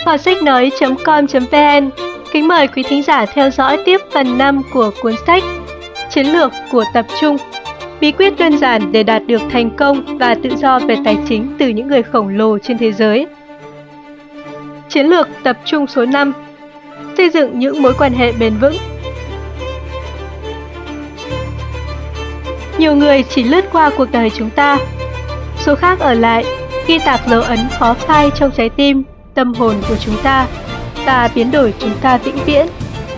Kho sách nói.com.vn kính mời quý thính giả theo dõi tiếp phần 5 của cuốn sách Chiến lược của tập trung, bí quyết đơn giản để đạt được thành công và tự do về tài chính từ những người khổng lồ trên thế giới. Chiến lược tập trung số 5: xây dựng những mối quan hệ bền vững. Nhiều người chỉ lướt qua cuộc đời chúng ta, số khác ở lại, ghi tạc dấu ấn khó phai trong trái tim, tâm hồn của chúng ta và biến đổi chúng ta vĩnh viễn.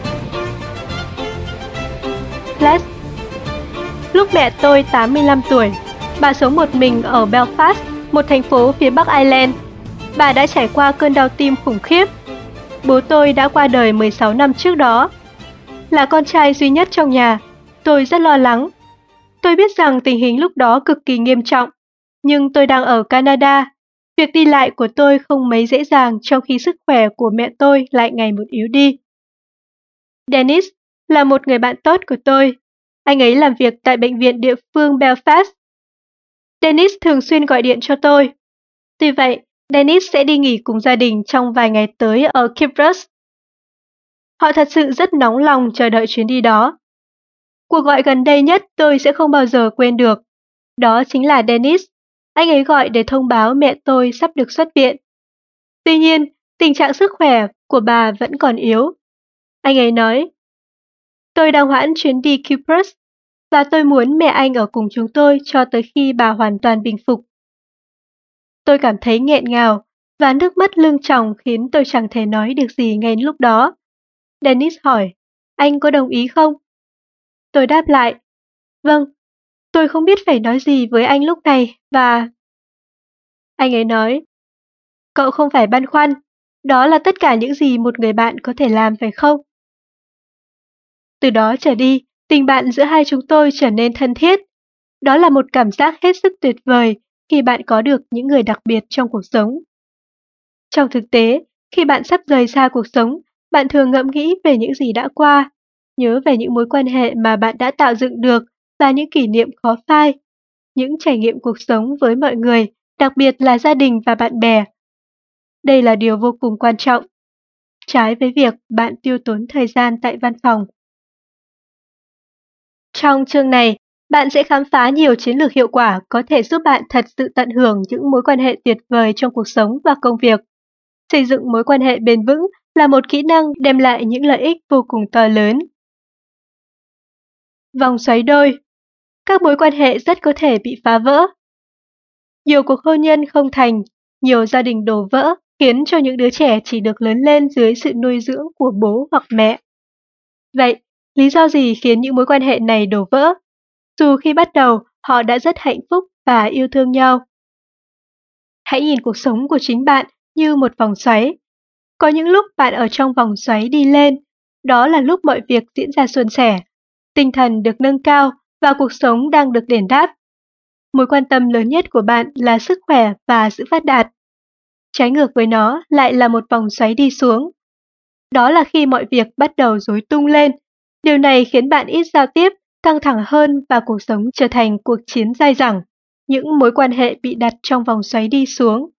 Flash. Lúc mẹ tôi 85 tuổi, bà sống một mình ở Belfast, một thành phố phía Bắc Ireland. Bà đã trải qua cơn đau tim khủng khiếp. Bố tôi đã qua đời 16 năm trước đó. Là con trai duy nhất trong nhà, tôi rất lo lắng. Tôi biết rằng tình hình lúc đó cực kỳ nghiêm trọng, nhưng tôi đang ở Canada. Việc đi lại của tôi không mấy dễ dàng trong khi sức khỏe của mẹ tôi lại ngày một yếu đi. Dennis là một người bạn tốt của tôi. Anh ấy làm việc tại bệnh viện địa phương Belfast. Dennis thường xuyên gọi điện cho tôi. Tuy vậy, Dennis sẽ đi nghỉ cùng gia đình trong vài ngày tới ở Cyprus. Họ thật sự rất nóng lòng chờ đợi chuyến đi đó. Cuộc gọi gần đây nhất tôi sẽ không bao giờ quên được. Đó chính là Dennis. Anh ấy gọi để thông báo mẹ tôi sắp được xuất viện. Tuy nhiên, tình trạng sức khỏe của bà vẫn còn yếu. Anh ấy nói, tôi đang hoãn chuyến đi Cyprus và tôi muốn mẹ anh ở cùng chúng tôi cho tới khi bà hoàn toàn bình phục. Tôi cảm thấy nghẹn ngào và nước mắt lưng tròng khiến tôi chẳng thể nói được gì ngay lúc đó. Dennis hỏi, anh có đồng ý không? Tôi đáp lại, vâng, tôi không biết phải nói gì với anh lúc này và... Anh ấy nói, cậu không phải băn khoăn, đó là tất cả những gì một người bạn có thể làm phải không? Từ đó trở đi, tình bạn giữa hai chúng tôi trở nên thân thiết. Đó là một cảm giác hết sức tuyệt vời khi bạn có được những người đặc biệt trong cuộc sống. Trong thực tế, khi bạn sắp rời xa cuộc sống, bạn thường ngẫm nghĩ về những gì đã qua, nhớ về những mối quan hệ mà bạn đã tạo dựng được và những kỷ niệm khó phai, những trải nghiệm cuộc sống với mọi người, đặc biệt là gia đình và bạn bè. Đây là điều vô cùng quan trọng, trái với việc bạn tiêu tốn thời gian tại văn phòng. Trong chương này, bạn sẽ khám phá nhiều chiến lược hiệu quả có thể giúp bạn thật sự tận hưởng những mối quan hệ tuyệt vời trong cuộc sống và công việc. Xây dựng mối quan hệ bền vững là một kỹ năng đem lại những lợi ích vô cùng to lớn. Vòng xoáy đôi. Các mối quan hệ rất có thể bị phá vỡ. Nhiều cuộc hôn nhân không thành, nhiều gia đình đổ vỡ, khiến cho những đứa trẻ chỉ được lớn lên dưới sự nuôi dưỡng của bố hoặc mẹ. Vậy, lý do gì khiến những mối quan hệ này đổ vỡ? Dù khi bắt đầu, họ đã rất hạnh phúc và yêu thương nhau. Hãy nhìn cuộc sống của chính bạn như một vòng xoáy. Có những lúc bạn ở trong vòng xoáy đi lên, đó là lúc mọi việc diễn ra suôn sẻ, tinh thần được nâng cao và cuộc sống đang được đền đáp. Mối quan tâm lớn nhất của bạn là sức khỏe và sự phát đạt. Trái ngược với nó lại là một vòng xoáy đi xuống. Đó là khi mọi việc bắt đầu rối tung lên. Điều này khiến bạn ít giao tiếp, căng thẳng hơn và cuộc sống trở thành cuộc chiến dai dẳng. Những mối quan hệ bị đặt trong vòng xoáy đi xuống.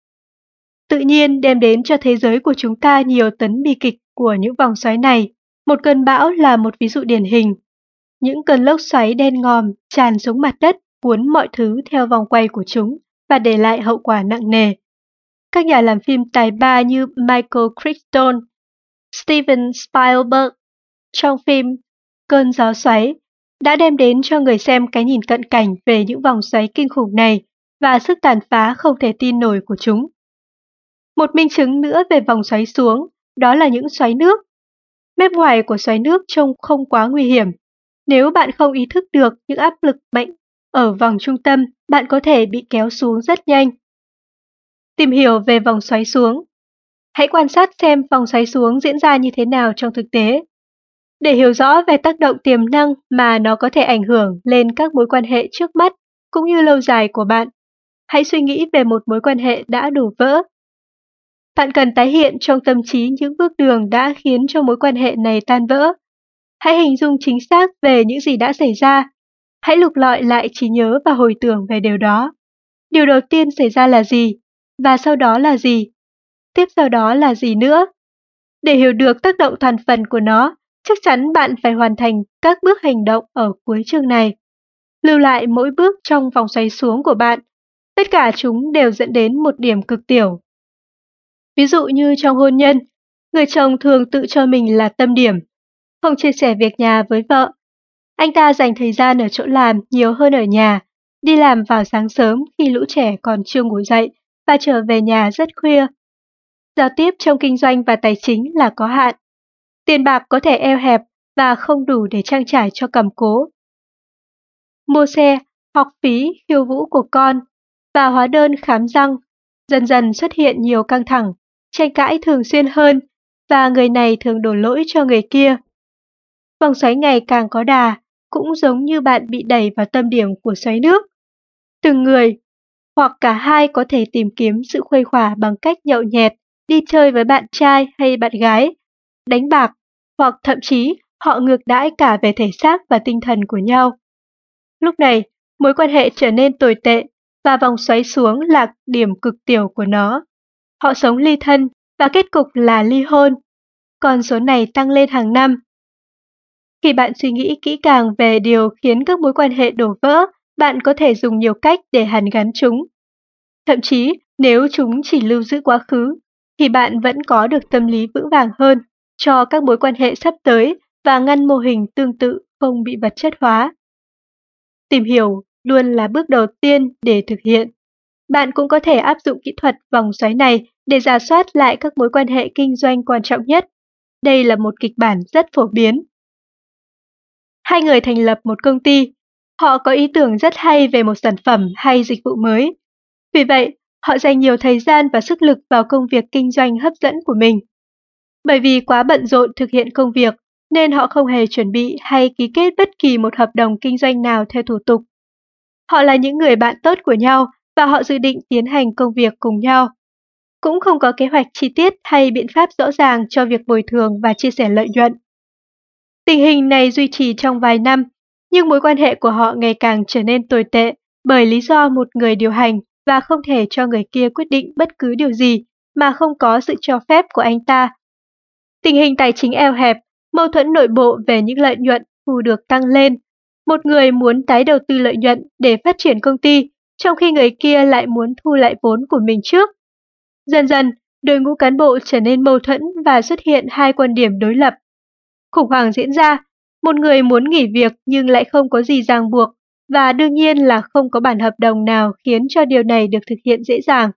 Tự nhiên đem đến cho thế giới của chúng ta nhiều tấn bi kịch của những vòng xoáy này. Một cơn bão là một ví dụ điển hình. Những cơn lốc xoáy đen ngòm tràn xuống mặt đất, cuốn mọi thứ theo vòng quay của chúng và để lại hậu quả nặng nề. Các nhà làm phim tài ba như Michael Crichton, Steven Spielberg trong phim Cơn gió xoáy đã đem đến cho người xem cái nhìn cận cảnh về những vòng xoáy kinh khủng này và sức tàn phá không thể tin nổi của chúng. Một minh chứng nữa về vòng xoáy xuống, đó là những xoáy nước. Mép ngoài của xoáy nước trông không quá nguy hiểm. Nếu bạn không ý thức được những áp lực mạnh ở vòng trung tâm, bạn có thể bị kéo xuống rất nhanh. Tìm hiểu về vòng xoáy xuống. Hãy quan sát xem vòng xoáy xuống diễn ra như thế nào trong thực tế. Để hiểu rõ về tác động tiềm năng mà nó có thể ảnh hưởng lên các mối quan hệ trước mắt cũng như lâu dài của bạn, hãy suy nghĩ về một mối quan hệ đã đổ vỡ. Bạn cần tái hiện trong tâm trí những bước đường đã khiến cho mối quan hệ này tan vỡ. Hãy hình dung chính xác về những gì đã xảy ra. Hãy lục lọi lại trí nhớ và hồi tưởng về điều đó. Điều đầu tiên xảy ra là gì? Và sau đó là gì? tiếp sau đó là gì nữa. Để hiểu được tác động toàn phần của nó, chắc chắn bạn phải hoàn thành các bước hành động ở cuối chương này. Lưu lại mỗi bước trong vòng xoáy xuống của bạn. Tất cả chúng đều dẫn đến một điểm cực tiểu. Ví dụ như trong hôn nhân, người chồng thường tự cho mình là tâm điểm, không chia sẻ việc nhà với vợ. Anh ta dành thời gian ở chỗ làm nhiều hơn ở nhà, đi làm vào sáng sớm khi lũ trẻ còn chưa ngủ dậy và trở về nhà rất khuya. Giao tiếp trong kinh doanh và tài chính là có hạn. Tiền bạc có thể eo hẹp và không đủ để trang trải cho cầm cố. Mua xe, học phí, khiêu vũ của con và hóa đơn khám răng, dần dần xuất hiện nhiều căng thẳng, tranh cãi thường xuyên hơn và người này thường đổ lỗi cho người kia. Vòng xoáy ngày càng có đà, cũng giống như bạn bị đẩy vào tâm điểm của xoáy nước. Từng người hoặc cả hai có thể tìm kiếm sự khuây khỏa bằng cách nhậu nhẹt, đi chơi với bạn trai hay bạn gái, đánh bạc, hoặc thậm chí họ ngược đãi cả về thể xác và tinh thần của nhau. Lúc này, mối quan hệ trở nên tồi tệ và vòng xoáy xuống là điểm cực tiểu của nó. Họ sống ly thân và kết cục là ly hôn. Con số này tăng lên hàng năm. Khi bạn suy nghĩ kỹ càng về điều khiến các mối quan hệ đổ vỡ, bạn có thể dùng nhiều cách để hàn gắn chúng. Thậm chí, nếu chúng chỉ lưu giữ quá khứ, thì bạn vẫn có được tâm lý vững vàng hơn cho các mối quan hệ sắp tới và ngăn mô hình tương tự không bị vật chất hóa. Tìm hiểu luôn là bước đầu tiên để thực hiện. Bạn cũng có thể áp dụng kỹ thuật vòng xoáy này để rà soát lại các mối quan hệ kinh doanh quan trọng nhất. Đây là một kịch bản rất phổ biến. Hai người thành lập một công ty. Họ có ý tưởng rất hay về một sản phẩm hay dịch vụ mới. Vì vậy, họ dành nhiều thời gian và sức lực vào công việc kinh doanh hấp dẫn của mình. Bởi vì quá bận rộn thực hiện công việc, nên họ không hề chuẩn bị hay ký kết bất kỳ một hợp đồng kinh doanh nào theo thủ tục. Họ là những người bạn tốt của nhau và họ dự định tiến hành công việc cùng nhau. Cũng không có kế hoạch chi tiết hay biện pháp rõ ràng cho việc bồi thường và chia sẻ lợi nhuận. Tình hình này duy trì trong vài năm, nhưng mối quan hệ của họ ngày càng trở nên tồi tệ bởi lý do một người điều hành và không thể cho người kia quyết định bất cứ điều gì mà không có sự cho phép của anh ta. Tình hình tài chính eo hẹp, mâu thuẫn nội bộ về những lợi nhuận thu được tăng lên. Một người muốn tái đầu tư lợi nhuận để phát triển công ty, trong khi người kia lại muốn thu lại vốn của mình trước. Dần dần, đội ngũ cán bộ trở nên mâu thuẫn và xuất hiện hai quan điểm đối lập. Khủng hoảng diễn ra, một người muốn nghỉ việc nhưng lại không có gì ràng buộc, và đương nhiên là không có bản hợp đồng nào khiến cho điều này được thực hiện dễ dàng.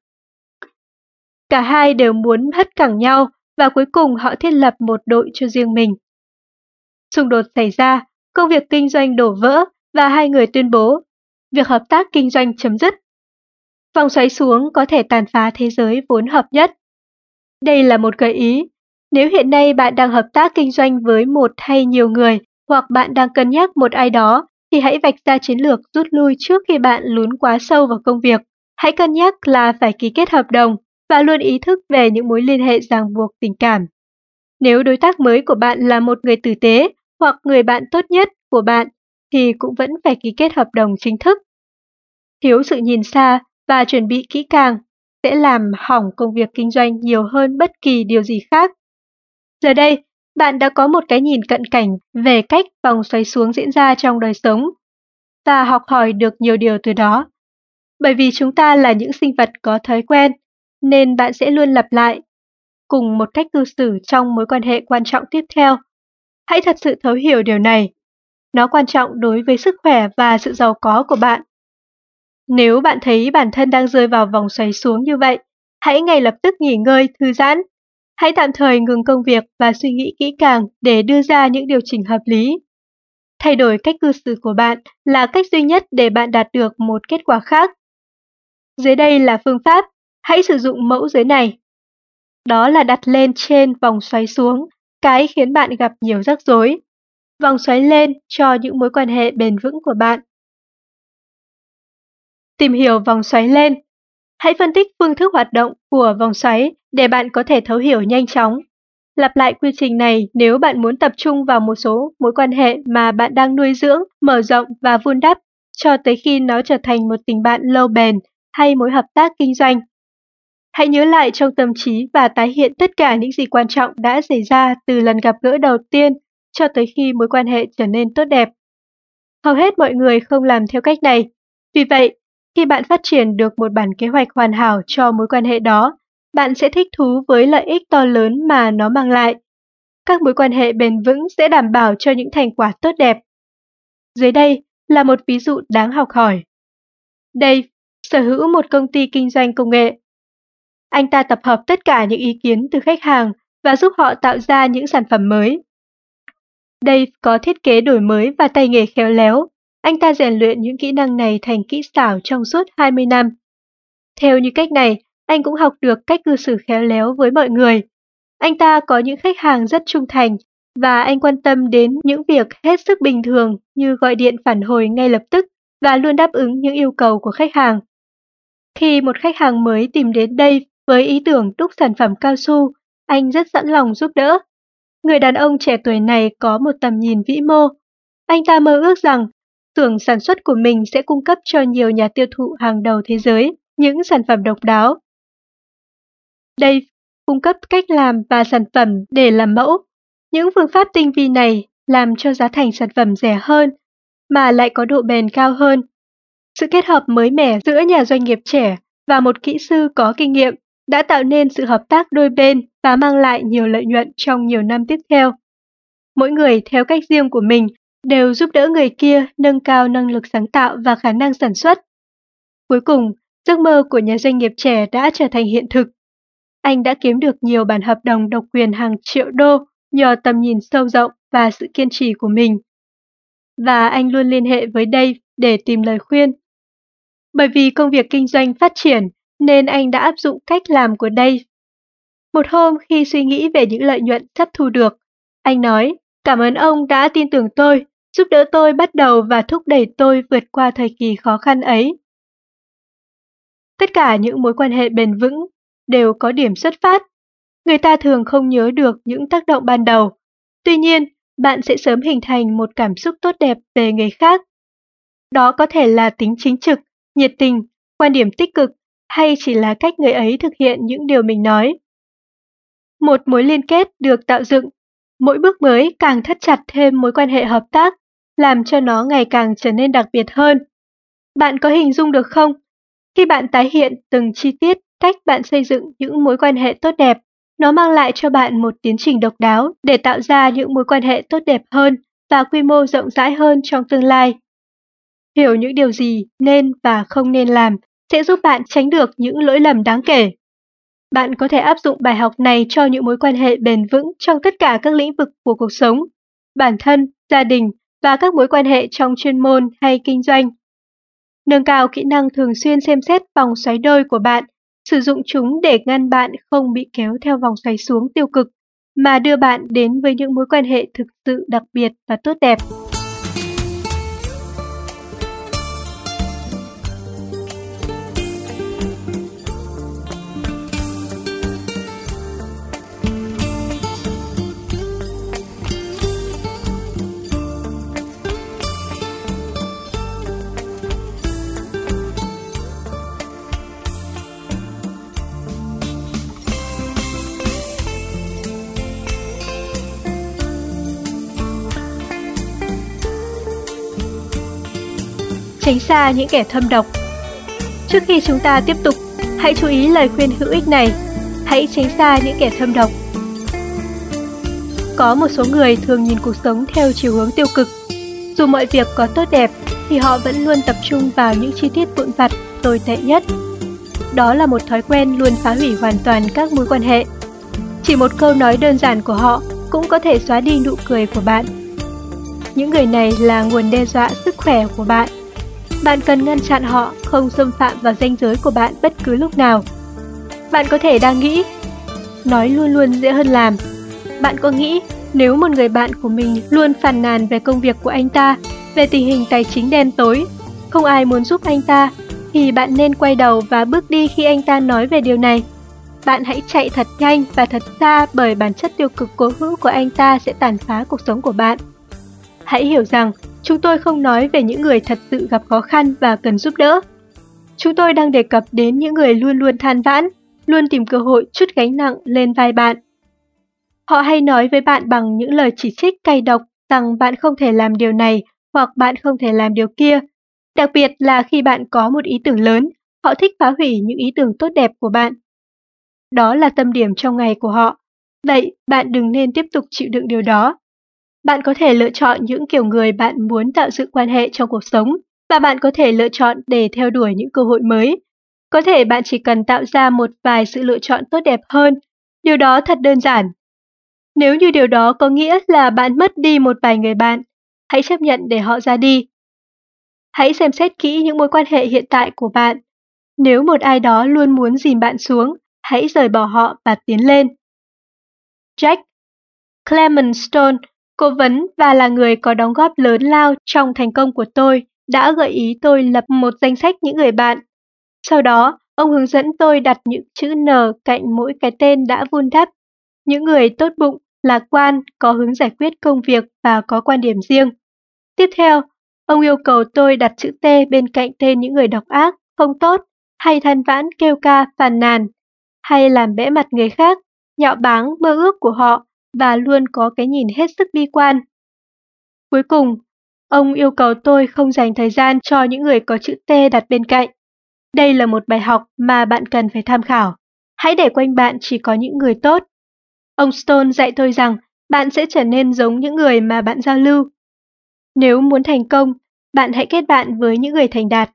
Cả hai đều muốn hất cẳng nhau và cuối cùng họ thiết lập một đội cho riêng mình. Xung đột xảy ra, công việc kinh doanh đổ vỡ và hai người tuyên bố việc hợp tác kinh doanh chấm dứt. Vòng xoáy xuống có thể tàn phá thế giới vốn hợp nhất. Đây là một gợi ý. Nếu hiện nay bạn đang hợp tác kinh doanh với một hay nhiều người, hoặc bạn đang cân nhắc một ai đó, thì hãy vạch ra chiến lược rút lui trước khi bạn lún quá sâu vào công việc. Hãy cân nhắc là phải ký kết hợp đồng và luôn ý thức về những mối liên hệ ràng buộc tình cảm. Nếu đối tác mới của bạn là một người tử tế hoặc người bạn tốt nhất của bạn, thì cũng vẫn phải ký kết hợp đồng chính thức. Thiếu sự nhìn xa và chuẩn bị kỹ càng sẽ làm hỏng công việc kinh doanh nhiều hơn bất kỳ điều gì khác. Giờ đây, bạn đã có một cái nhìn cận cảnh về cách vòng xoáy xuống diễn ra trong đời sống và học hỏi được nhiều điều từ đó. Bởi vì chúng ta là những sinh vật có thói quen, nên bạn sẽ luôn lặp lại cùng một cách cư xử trong mối quan hệ quan trọng tiếp theo. Hãy thật sự thấu hiểu điều này. Nó quan trọng đối với sức khỏe và sự giàu có của bạn. Nếu bạn thấy bản thân đang rơi vào vòng xoáy xuống như vậy, hãy ngay lập tức nghỉ ngơi, thư giãn. Hãy tạm thời ngừng công việc và suy nghĩ kỹ càng để đưa ra những điều chỉnh hợp lý. Thay đổi cách cư xử của bạn là cách duy nhất để bạn đạt được một kết quả khác. Dưới đây là phương pháp, hãy sử dụng mẫu dưới này. Đó là đặt lên trên vòng xoáy xuống, cái khiến bạn gặp nhiều rắc rối. Vòng xoáy lên cho những mối quan hệ bền vững của bạn. Tìm hiểu vòng xoáy lên. Hãy phân tích phương thức hoạt động của vòng xoáy để bạn có thể thấu hiểu nhanh chóng. Lặp lại quy trình này nếu bạn muốn tập trung vào một số mối quan hệ mà bạn đang nuôi dưỡng, mở rộng và vun đắp cho tới khi nó trở thành một tình bạn lâu bền hay mối hợp tác kinh doanh. Hãy nhớ lại trong tâm trí và tái hiện tất cả những gì quan trọng đã xảy ra từ lần gặp gỡ đầu tiên cho tới khi mối quan hệ trở nên tốt đẹp. Hầu hết mọi người không làm theo cách này. Vì vậy, khi bạn phát triển được một bản kế hoạch hoàn hảo cho mối quan hệ đó, bạn sẽ thích thú với lợi ích to lớn mà nó mang lại. Các mối quan hệ bền vững sẽ đảm bảo cho những thành quả tốt đẹp. Dưới đây là một ví dụ đáng học hỏi. Dave sở hữu một công ty kinh doanh công nghệ. Anh ta tập hợp tất cả những ý kiến từ khách hàng và giúp họ tạo ra những sản phẩm mới. Dave có thiết kế đổi mới và tay nghề khéo léo. Anh ta rèn luyện những kỹ năng này thành kỹ xảo trong suốt 20 năm. Theo như cách này, anh cũng học được cách cư xử khéo léo với mọi người. Anh ta có những khách hàng rất trung thành và anh quan tâm đến những việc hết sức bình thường như gọi điện phản hồi ngay lập tức và luôn đáp ứng những yêu cầu của khách hàng. Khi một khách hàng mới tìm đến Dave với ý tưởng đúc sản phẩm cao su, anh rất sẵn lòng giúp đỡ. Người đàn ông trẻ tuổi này có một tầm nhìn vĩ mô. Anh ta mơ ước rằng xưởng sản xuất của mình sẽ cung cấp cho nhiều nhà tiêu thụ hàng đầu thế giới những sản phẩm độc đáo. Dave cung cấp cách làm và sản phẩm để làm mẫu. Những phương pháp tinh vi này làm cho giá thành sản phẩm rẻ hơn mà lại có độ bền cao hơn. Sự kết hợp mới mẻ giữa nhà doanh nghiệp trẻ và một kỹ sư có kinh nghiệm đã tạo nên sự hợp tác đôi bên và mang lại nhiều lợi nhuận trong nhiều năm tiếp theo. Mỗi người theo cách riêng của mình đều giúp đỡ người kia nâng cao năng lực sáng tạo và khả năng sản xuất. Cuối cùng, giấc mơ của nhà doanh nghiệp trẻ đã trở thành hiện thực. Anh đã kiếm được nhiều bản hợp đồng độc quyền hàng triệu đô nhờ tầm nhìn sâu rộng và sự kiên trì của mình. Và anh luôn liên hệ với Dave để tìm lời khuyên. Bởi vì công việc kinh doanh phát triển nên anh đã áp dụng cách làm của Dave. Một hôm khi suy nghĩ về những lợi nhuận sắp thu được, anh nói, cảm ơn ông đã tin tưởng tôi, giúp đỡ tôi bắt đầu và thúc đẩy tôi vượt qua thời kỳ khó khăn ấy. Tất cả những mối quan hệ bền vững đều có điểm xuất phát. Người ta thường không nhớ được những tác động ban đầu. Tuy nhiên, bạn sẽ sớm hình thành một cảm xúc tốt đẹp về người khác. Đó có thể là tính chính trực, nhiệt tình, quan điểm tích cực hay chỉ là cách người ấy thực hiện những điều mình nói. Một mối liên kết được tạo dựng, mỗi bước mới càng thắt chặt thêm mối quan hệ hợp tác, làm cho nó ngày càng trở nên đặc biệt hơn. Bạn có hình dung được không? Khi bạn tái hiện từng chi tiết cách bạn xây dựng những mối quan hệ tốt đẹp, nó mang lại cho bạn một tiến trình độc đáo để tạo ra những mối quan hệ tốt đẹp hơn và quy mô rộng rãi hơn trong tương lai. Hiểu những điều gì nên và không nên làm sẽ giúp bạn tránh được những lỗi lầm đáng kể. Bạn có thể áp dụng bài học này cho những mối quan hệ bền vững trong tất cả các lĩnh vực của cuộc sống, bản thân, gia đình và các mối quan hệ trong chuyên môn hay kinh doanh. Nâng cao kỹ năng thường xuyên xem xét vòng xoáy đôi của bạn, sử dụng chúng để ngăn bạn không bị kéo theo vòng xoáy xuống tiêu cực, mà đưa bạn đến với những mối quan hệ thực sự đặc biệt và tốt đẹp. Tránh xa những kẻ thâm độc. Trước khi chúng ta tiếp tục, hãy chú ý lời khuyên hữu ích này. Hãy tránh xa những kẻ thâm độc. Có một số người thường nhìn cuộc sống theo chiều hướng tiêu cực. Dù mọi việc có tốt đẹp, thì họ vẫn luôn tập trung vào những chi tiết vụn vặt, tồi tệ nhất. Đó là một thói quen luôn phá hủy hoàn toàn các mối quan hệ. Chỉ một câu nói đơn giản của họ cũng có thể xóa đi nụ cười của bạn. Những người này là nguồn đe dọa sức khỏe của bạn. Bạn cần ngăn chặn họ không xâm phạm vào ranh giới của bạn bất cứ lúc nào. Bạn có thể đang nghĩ, nói luôn luôn dễ hơn làm. Bạn có nghĩ nếu một người bạn của mình luôn phàn nàn về công việc của anh ta, về tình hình tài chính đen tối, không ai muốn giúp anh ta, thì bạn nên quay đầu và bước đi khi anh ta nói về điều này. Bạn hãy chạy thật nhanh và thật xa, bởi bản chất tiêu cực cố hữu của anh ta sẽ tàn phá cuộc sống của bạn. Hãy hiểu rằng chúng tôi không nói về những người thật sự gặp khó khăn và cần giúp đỡ. Chúng tôi đang đề cập đến những người luôn luôn than vãn, luôn tìm cơ hội trút gánh nặng lên vai bạn. Họ hay nói với bạn bằng những lời chỉ trích cay độc rằng bạn không thể làm điều này hoặc bạn không thể làm điều kia. Đặc biệt là khi bạn có một ý tưởng lớn, họ thích phá hủy những ý tưởng tốt đẹp của bạn. Đó là tâm điểm trong ngày của họ. Vậy bạn đừng nên tiếp tục chịu đựng điều đó. Bạn có thể lựa chọn những kiểu người bạn muốn tạo dựng quan hệ trong cuộc sống và bạn có thể lựa chọn để theo đuổi những cơ hội mới. Có thể bạn chỉ cần tạo ra một vài sự lựa chọn tốt đẹp hơn. Điều đó thật đơn giản. Nếu như điều đó có nghĩa là bạn mất đi một vài người bạn, hãy chấp nhận để họ ra đi. Hãy xem xét kỹ những mối quan hệ hiện tại của bạn. Nếu một ai đó luôn muốn dìm bạn xuống, hãy rời bỏ họ và tiến lên. Jack Clement Stone, cố vấn và là người có đóng góp lớn lao trong thành công của tôi, đã gợi ý tôi lập một danh sách những người bạn. Sau đó, ông hướng dẫn tôi đặt những chữ N cạnh mỗi cái tên đã vun đắp. Những người tốt bụng, lạc quan, có hướng giải quyết công việc và có quan điểm riêng. Tiếp theo, ông yêu cầu tôi đặt chữ T bên cạnh tên những người độc ác, không tốt, hay than vãn kêu ca phàn nàn, hay làm bẽ mặt người khác, nhạo báng mơ ước của họ và luôn có cái nhìn hết sức bi quan. Cuối cùng, ông yêu cầu tôi không dành thời gian cho những người có chữ T đặt bên cạnh. Đây là một bài học mà bạn cần phải tham khảo. Hãy để quanh bạn chỉ có những người tốt. Ông Stone dạy tôi rằng bạn sẽ trở nên giống những người mà bạn giao lưu. Nếu muốn thành công, bạn hãy kết bạn với những người thành đạt.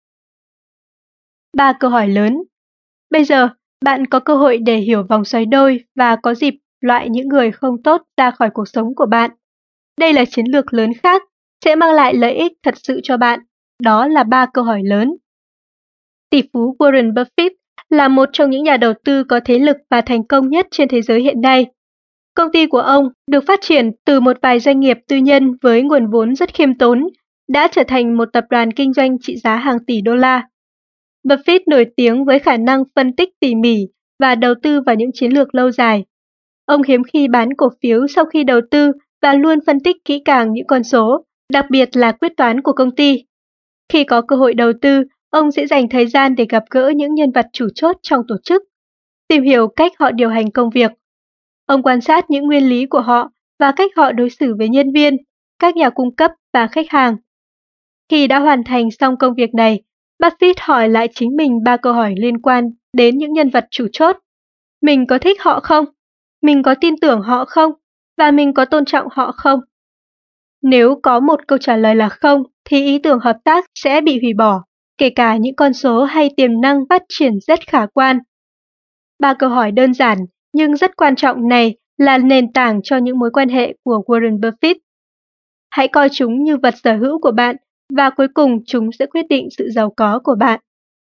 3 câu hỏi lớn. Bây giờ, bạn có cơ hội để hiểu vòng xoáy đôi và có dịp loại những người không tốt ra khỏi cuộc sống của bạn. Đây là chiến lược lớn khác, sẽ mang lại lợi ích thật sự cho bạn. Đó là 3 câu hỏi lớn. Tỷ phú Warren Buffett là một trong những nhà đầu tư có thế lực và thành công nhất trên thế giới hiện nay. Công ty của ông được phát triển từ một vài doanh nghiệp tư nhân với nguồn vốn rất khiêm tốn, đã trở thành một tập đoàn kinh doanh trị giá hàng tỷ đô la. Buffett nổi tiếng với khả năng phân tích tỉ mỉ và đầu tư vào những chiến lược lâu dài. Ông hiếm khi bán cổ phiếu sau khi đầu tư và luôn phân tích kỹ càng những con số, đặc biệt là quyết toán của công ty. Khi có cơ hội đầu tư, ông sẽ dành thời gian để gặp gỡ những nhân vật chủ chốt trong tổ chức, tìm hiểu cách họ điều hành công việc. Ông quan sát những nguyên lý của họ và cách họ đối xử với nhân viên, các nhà cung cấp và khách hàng. Khi đã hoàn thành xong công việc này, Buffett hỏi lại chính mình 3 câu hỏi liên quan đến những nhân vật chủ chốt. Mình có thích họ không? Mình có tin tưởng họ không? Và mình có tôn trọng họ không? Nếu có một câu trả lời là không, thì ý tưởng hợp tác sẽ bị hủy bỏ, kể cả những con số hay tiềm năng phát triển rất khả quan. 3 câu hỏi đơn giản nhưng rất quan trọng này là nền tảng cho những mối quan hệ của Warren Buffett. Hãy coi chúng như vật sở hữu của bạn và cuối cùng chúng sẽ quyết định sự giàu có của bạn.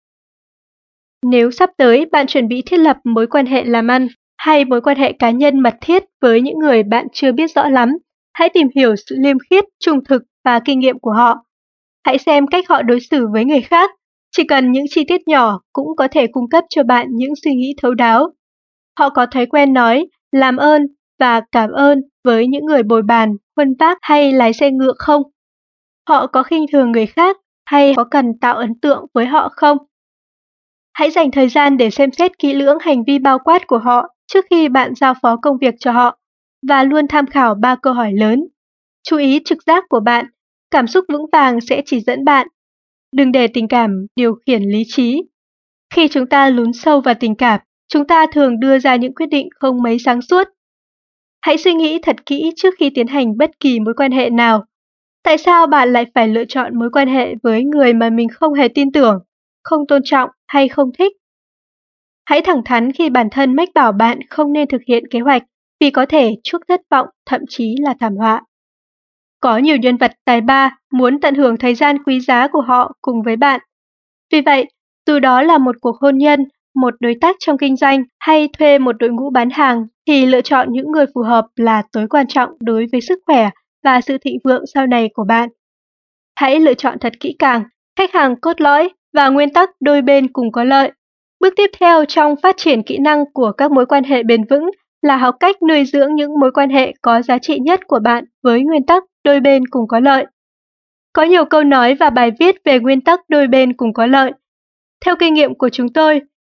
Nếu sắp tới bạn chuẩn bị thiết lập mối quan hệ làm ăn hay mối quan hệ cá nhân mật thiết với những người bạn chưa biết rõ lắm, hãy tìm hiểu sự liêm khiết, trung thực và kinh nghiệm của họ. Hãy xem cách họ đối xử với người khác. Chỉ cần những chi tiết nhỏ cũng có thể cung cấp cho bạn những suy nghĩ thấu đáo. Họ có thói quen nói, làm ơn và cảm ơn với những người bồi bàn, khuân vác hay lái xe ngựa không? Họ có khinh thường người khác hay có cần tạo ấn tượng với họ không? Hãy dành thời gian để xem xét kỹ lưỡng hành vi bao quát của họ trước khi bạn giao phó công việc cho họ và luôn tham khảo 3 câu hỏi lớn. Chú ý trực giác của bạn, cảm xúc vững vàng sẽ chỉ dẫn bạn. Đừng để tình cảm điều khiển lý trí. Khi chúng ta lún sâu vào tình cảm, chúng ta thường đưa ra những quyết định không mấy sáng suốt. Hãy suy nghĩ thật kỹ trước khi tiến hành bất kỳ mối quan hệ nào. Tại sao bạn lại phải lựa chọn mối quan hệ với người mà mình không hề tin tưởng, không tôn trọng hay không thích? Hãy thẳng thắn khi bản thân mách bảo bạn không nên thực hiện kế hoạch vì có thể chuốc thất vọng, thậm chí là thảm họa. Có nhiều nhân vật tài ba muốn tận hưởng thời gian quý giá của họ cùng với bạn. Vì vậy, dù đó là một cuộc hôn nhân, một đối tác trong kinh doanh hay thuê một đội ngũ bán hàng, thì lựa chọn những người phù hợp là tối quan trọng đối với sức khỏe và sự thịnh vượng sau này của bạn. Hãy lựa chọn thật kỹ càng, khách hàng cốt lõi và nguyên tắc đôi bên cùng có lợi. Bước tiếp theo trong phát triển kỹ năng của các mối quan hệ bền vững là học cách nuôi dưỡng những mối quan hệ có giá trị nhất của bạn với nguyên tắc đôi bên cùng có lợi. Có nhiều câu nói và bài viết về nguyên tắc đôi bên cùng có lợi. Theo kinh nghiệm của chúng tôi,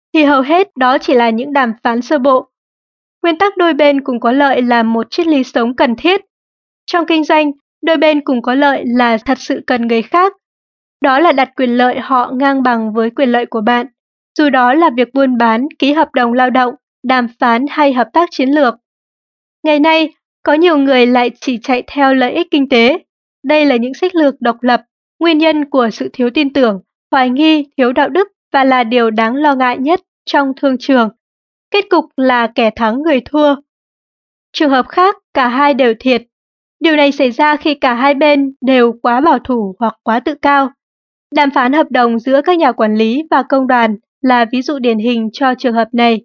thì hầu hết đó chỉ là những đàm phán sơ bộ. Nguyên tắc đôi bên cùng có lợi là một triết lý sống cần thiết. Trong kinh doanh, đôi bên cùng có lợi là thật sự cần người khác. Đó là đặt quyền lợi họ ngang bằng với quyền lợi của bạn, dù đó là việc buôn bán, ký hợp đồng lao động, đàm phán hay hợp tác chiến lược. Ngày nay, có nhiều người lại chỉ chạy theo lợi ích kinh tế. Đây là những sách lược độc lập, nguyên nhân của sự thiếu tin tưởng, hoài nghi, thiếu đạo đức và là điều đáng lo ngại nhất trong thương trường. Kết cục là kẻ thắng người thua. Trường hợp khác, cả hai đều thiệt. Điều này xảy ra khi cả hai bên đều quá bảo thủ hoặc quá tự cao. Đàm phán hợp đồng giữa các nhà quản lý và công đoàn là ví dụ điển hình cho trường hợp này.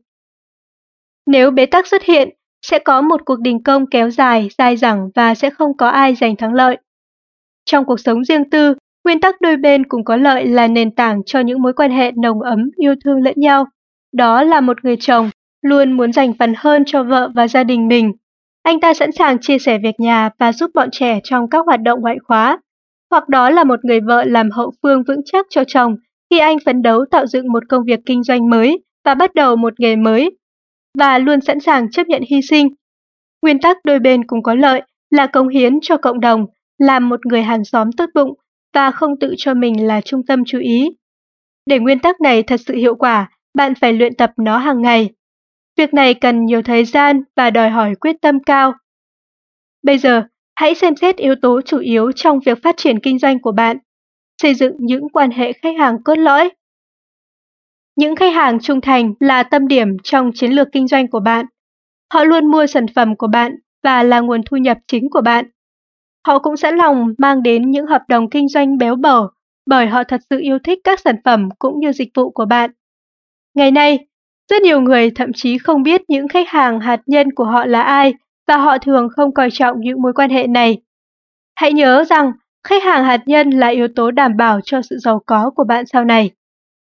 Nếu bế tắc xuất hiện, sẽ có một cuộc đình công kéo dài, dai dẳng và sẽ không có ai giành thắng lợi. Trong cuộc sống riêng tư, nguyên tắc đôi bên cùng có lợi là nền tảng cho những mối quan hệ nồng ấm, yêu thương lẫn nhau. Đó là một người chồng luôn muốn dành phần hơn cho vợ và gia đình mình. Anh ta sẵn sàng chia sẻ việc nhà và giúp bọn trẻ trong các hoạt động ngoại khóa. Hoặc đó là một người vợ làm hậu phương vững chắc cho chồng khi anh phấn đấu tạo dựng một công việc kinh doanh mới và bắt đầu một nghề mới, và luôn sẵn sàng chấp nhận hy sinh. Nguyên tắc đôi bên cùng có lợi là cống hiến cho cộng đồng, làm một người hàng xóm tốt bụng và không tự cho mình là trung tâm chú ý. Để nguyên tắc này thật sự hiệu quả, bạn phải luyện tập nó hàng ngày. Việc này cần nhiều thời gian và đòi hỏi quyết tâm cao. Bây giờ, hãy xem xét yếu tố chủ yếu trong việc phát triển kinh doanh của bạn. Xây dựng những quan hệ khách hàng cốt lõi. Những khách hàng trung thành là tâm điểm trong chiến lược kinh doanh của bạn. Họ luôn mua sản phẩm của bạn và là nguồn thu nhập chính của bạn. Họ cũng sẵn lòng mang đến những hợp đồng kinh doanh béo bở bởi họ thật sự yêu thích các sản phẩm cũng như dịch vụ của bạn. Ngày nay, rất nhiều người thậm chí không biết những khách hàng hạt nhân của họ là ai và họ thường không coi trọng những mối quan hệ này. Hãy nhớ rằng khách hàng hạt nhân là yếu tố đảm bảo cho sự giàu có của bạn sau này.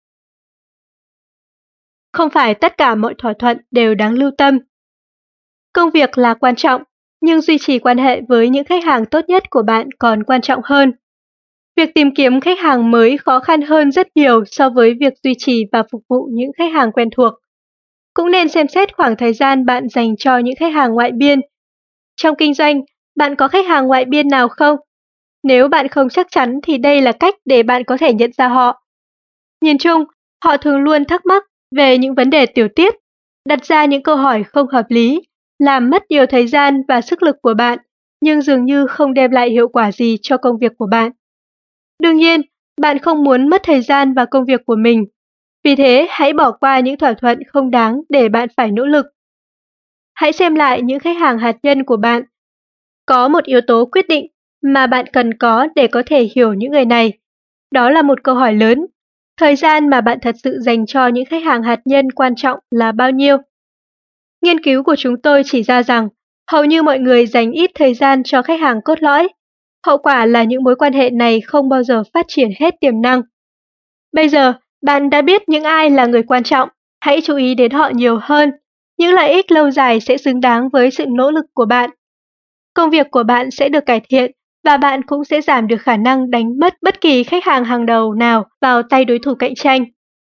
Không phải tất cả mọi thỏa thuận đều đáng lưu tâm. Công việc là quan trọng, nhưng duy trì quan hệ với những khách hàng tốt nhất của bạn còn quan trọng hơn. Việc tìm kiếm khách hàng mới khó khăn hơn rất nhiều so với việc duy trì và phục vụ những khách hàng quen thuộc. Cũng nên xem xét khoảng thời gian bạn dành cho những khách hàng ngoại biên. Trong kinh doanh, bạn có khách hàng ngoại biên nào không? Nếu bạn không chắc chắn thì đây là cách để bạn có thể nhận ra họ. Nhìn chung, họ thường luôn thắc mắc về những vấn đề tiểu tiết, đặt ra những câu hỏi không hợp lý, làm mất nhiều thời gian và sức lực của bạn, nhưng dường như không đem lại hiệu quả gì cho công việc của bạn. Đương nhiên, bạn không muốn mất thời gian vào công việc của mình. Vì thế, hãy bỏ qua những thỏa thuận không đáng để bạn phải nỗ lực. Hãy xem lại những khách hàng hạt nhân của bạn. Có một yếu tố quyết định mà bạn cần có để có thể hiểu những người này. Đó là một câu hỏi lớn. Thời gian mà bạn thật sự dành cho những khách hàng hạt nhân quan trọng là bao nhiêu? Nghiên cứu của chúng tôi chỉ ra rằng hầu như mọi người dành ít thời gian cho khách hàng cốt lõi. Hậu quả là những mối quan hệ này không bao giờ phát triển hết tiềm năng. Bây giờ, bạn đã biết những ai là người quan trọng, hãy chú ý đến họ nhiều hơn. Những lợi ích lâu dài sẽ xứng đáng với sự nỗ lực của bạn. Công việc của bạn sẽ được cải thiện và bạn cũng sẽ giảm được khả năng đánh mất bất kỳ khách hàng hàng đầu nào vào tay đối thủ cạnh tranh.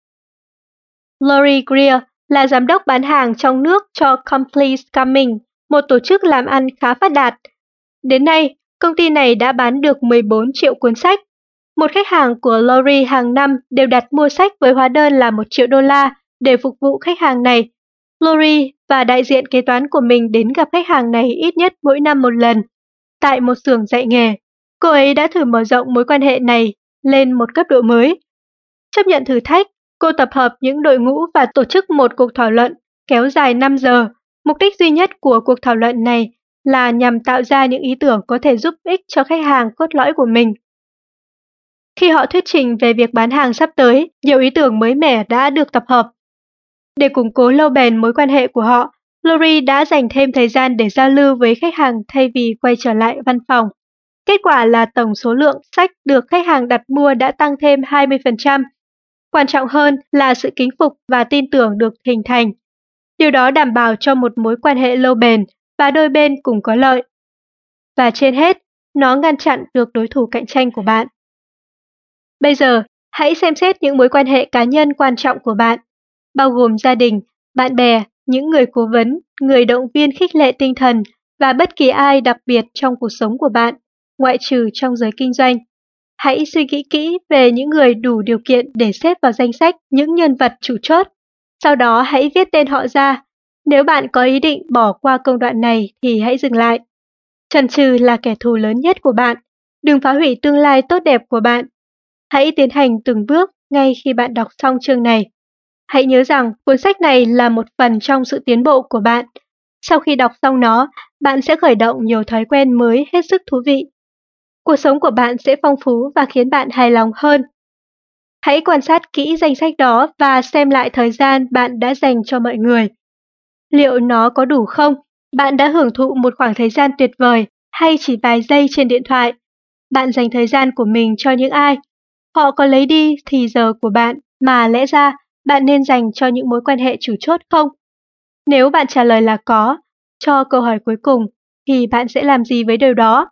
Lori Greer là giám đốc bán hàng trong nước cho Complete Coming, một tổ chức làm ăn khá phát đạt. Đến nay, công ty này đã bán được 14 triệu cuốn sách. Một khách hàng của Lori hàng năm đều đặt mua sách với hóa đơn là $1 triệu để phục vụ khách hàng này. Lori và đại diện kế toán của mình đến gặp khách hàng này ít nhất mỗi năm một lần. Tại một xưởng dạy nghề, cô ấy đã thử mở rộng mối quan hệ này lên một cấp độ mới. Chấp nhận thử thách, cô tập hợp những đội ngũ và tổ chức một cuộc thảo luận kéo dài 5 giờ. Mục đích duy nhất của cuộc thảo luận này là nhằm tạo ra những ý tưởng có thể giúp ích cho khách hàng cốt lõi của mình. Khi họ thuyết trình về việc bán hàng sắp tới, nhiều ý tưởng mới mẻ đã được tập hợp. Để củng cố lâu bền mối quan hệ của họ, Lori đã dành thêm thời gian để giao lưu với khách hàng thay vì quay trở lại văn phòng. Kết quả là tổng số lượng sách được khách hàng đặt mua đã tăng thêm 20%. Quan trọng hơn là sự kính phục và tin tưởng được hình thành. Điều đó đảm bảo cho một mối quan hệ lâu bền và đôi bên cùng có lợi. Và trên hết, nó ngăn chặn được đối thủ cạnh tranh của bạn. Bây giờ, hãy xem xét những mối quan hệ cá nhân quan trọng của bạn. bao gồm gia đình, bạn bè, những người cố vấn, người động viên khích lệ tinh thần và bất kỳ ai đặc biệt trong cuộc sống của bạn, ngoại trừ trong giới kinh doanh. Hãy suy nghĩ kỹ về những người đủ điều kiện để xếp vào danh sách những nhân vật chủ chốt. Sau đó hãy viết tên họ ra. Nếu bạn có ý định bỏ qua công đoạn này thì hãy dừng lại. Chần chừ là kẻ thù lớn nhất của bạn. Đừng phá hủy tương lai tốt đẹp của bạn. Hãy tiến hành từng bước ngay khi bạn đọc xong chương này. Hãy nhớ rằng cuốn sách này là một phần trong sự tiến bộ của bạn. Sau khi đọc xong nó, bạn sẽ khởi động nhiều thói quen mới hết sức thú vị. Cuộc sống của bạn sẽ phong phú và khiến bạn hài lòng hơn. Hãy quan sát kỹ danh sách đó và xem lại thời gian bạn đã dành cho mọi người. Liệu nó có đủ không? Bạn đã hưởng thụ một khoảng thời gian tuyệt vời hay chỉ vài giây trên điện thoại? Bạn dành thời gian của mình cho những ai? Họ có lấy đi thì giờ của bạn mà lẽ ra bạn nên dành cho những mối quan hệ chủ chốt không? Nếu bạn trả lời là có, cho câu hỏi cuối cùng thì bạn sẽ làm gì với điều đó?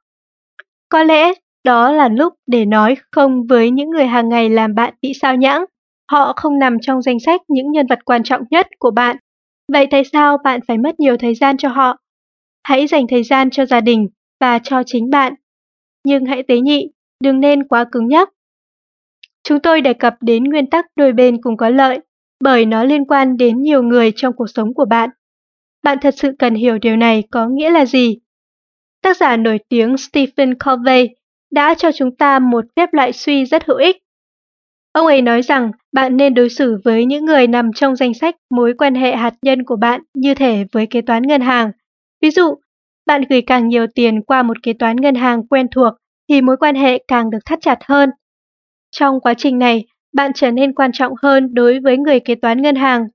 Có lẽ đó là lúc để nói không với những người hàng ngày làm bạn bị sao nhãng. Họ không nằm trong danh sách những nhân vật quan trọng nhất của bạn. Vậy tại sao bạn phải mất nhiều thời gian cho họ? Hãy dành thời gian cho gia đình và cho chính bạn. Nhưng hãy tế nhị, đừng nên quá cứng nhắc. Chúng tôi đề cập đến nguyên tắc đôi bên cùng có lợi, bởi nó liên quan đến nhiều người trong cuộc sống của bạn. Bạn thật sự cần hiểu điều này có nghĩa là gì. Tác giả nổi tiếng Stephen Covey đã cho chúng ta một phép loại suy rất hữu ích. Ông ấy nói rằng bạn nên đối xử với những người nằm trong danh sách mối quan hệ hạt nhân của bạn như thể với kế toán ngân hàng. Ví dụ, bạn gửi càng nhiều tiền qua một kế toán ngân hàng quen thuộc thì mối quan hệ càng được thắt chặt hơn. Trong quá trình này, bạn trở nên quan trọng hơn đối với người kế toán ngân hàng.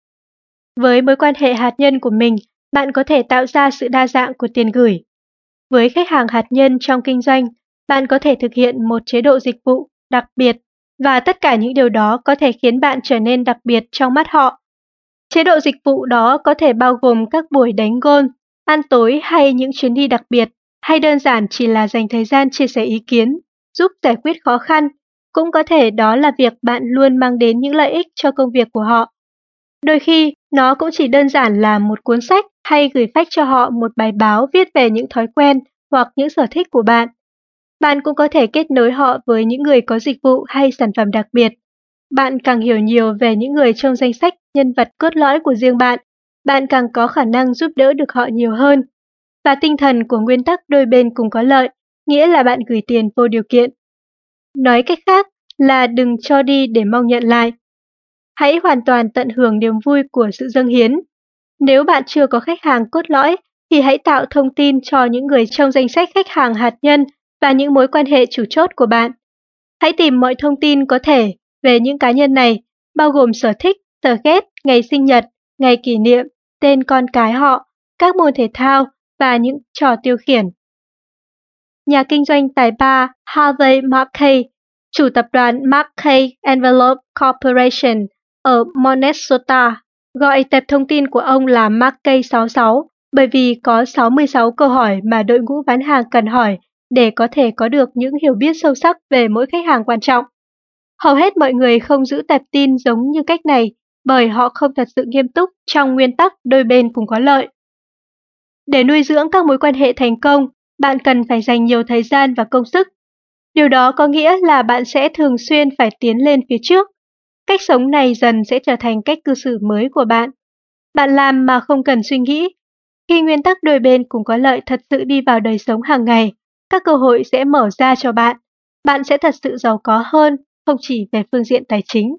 Với mối quan hệ hạt nhân của mình, bạn có thể tạo ra sự đa dạng của tiền gửi. Với khách hàng hạt nhân trong kinh doanh, bạn có thể thực hiện một chế độ dịch vụ đặc biệt và tất cả những điều đó có thể khiến bạn trở nên đặc biệt trong mắt họ. Chế độ dịch vụ đó có thể bao gồm các buổi đánh golf, ăn tối hay những chuyến đi đặc biệt, hay đơn giản chỉ là dành thời gian chia sẻ ý kiến, giúp giải quyết khó khăn. Cũng có thể đó là việc bạn luôn mang đến những lợi ích cho công việc của họ. Đôi khi, nó cũng chỉ đơn giản là một cuốn sách hay gửi fax cho họ một bài báo viết về những thói quen hoặc những sở thích của bạn. Bạn cũng có thể kết nối họ với những người có dịch vụ hay sản phẩm đặc biệt. Bạn càng hiểu nhiều về những người trong danh sách nhân vật cốt lõi của riêng bạn, bạn càng có khả năng giúp đỡ được họ nhiều hơn. Và tinh thần của nguyên tắc đôi bên cùng có lợi, nghĩa là bạn gửi tiền vô điều kiện. Nói cách khác là đừng cho đi để mong nhận lại. Hãy hoàn toàn tận hưởng niềm vui của sự dâng hiến. Nếu bạn chưa có khách hàng cốt lõi, thì hãy tạo thông tin cho những người trong danh sách khách hàng hạt nhân và những mối quan hệ chủ chốt của bạn. Hãy tìm mọi thông tin có thể về những cá nhân này, bao gồm sở thích, sở ghét, ngày sinh nhật, ngày kỷ niệm, tên con cái họ, các môn thể thao và những trò tiêu khiển. Nhà kinh doanh tài ba Harvey Mackay, chủ tập đoàn Mackay Envelope Corporation ở Minnesota, gọi tệp thông tin của ông là Mackay 66 bởi vì có 66 câu hỏi mà đội ngũ bán hàng cần hỏi để có thể có được những hiểu biết sâu sắc về mỗi khách hàng quan trọng. Hầu hết mọi người không giữ tệp tin giống như cách này bởi họ không thật sự nghiêm túc trong nguyên tắc đôi bên cùng có lợi. Để nuôi dưỡng các mối quan hệ thành công, bạn cần phải dành nhiều thời gian và công sức. Điều đó có nghĩa là bạn sẽ thường xuyên phải tiến lên phía trước. Cách sống này dần sẽ trở thành cách cư xử mới của bạn. Bạn làm mà không cần suy nghĩ. Khi nguyên tắc đôi bên cùng có lợi thật sự đi vào đời sống hàng ngày, các cơ hội sẽ mở ra cho bạn. Bạn sẽ thật sự giàu có hơn, không chỉ về phương diện tài chính.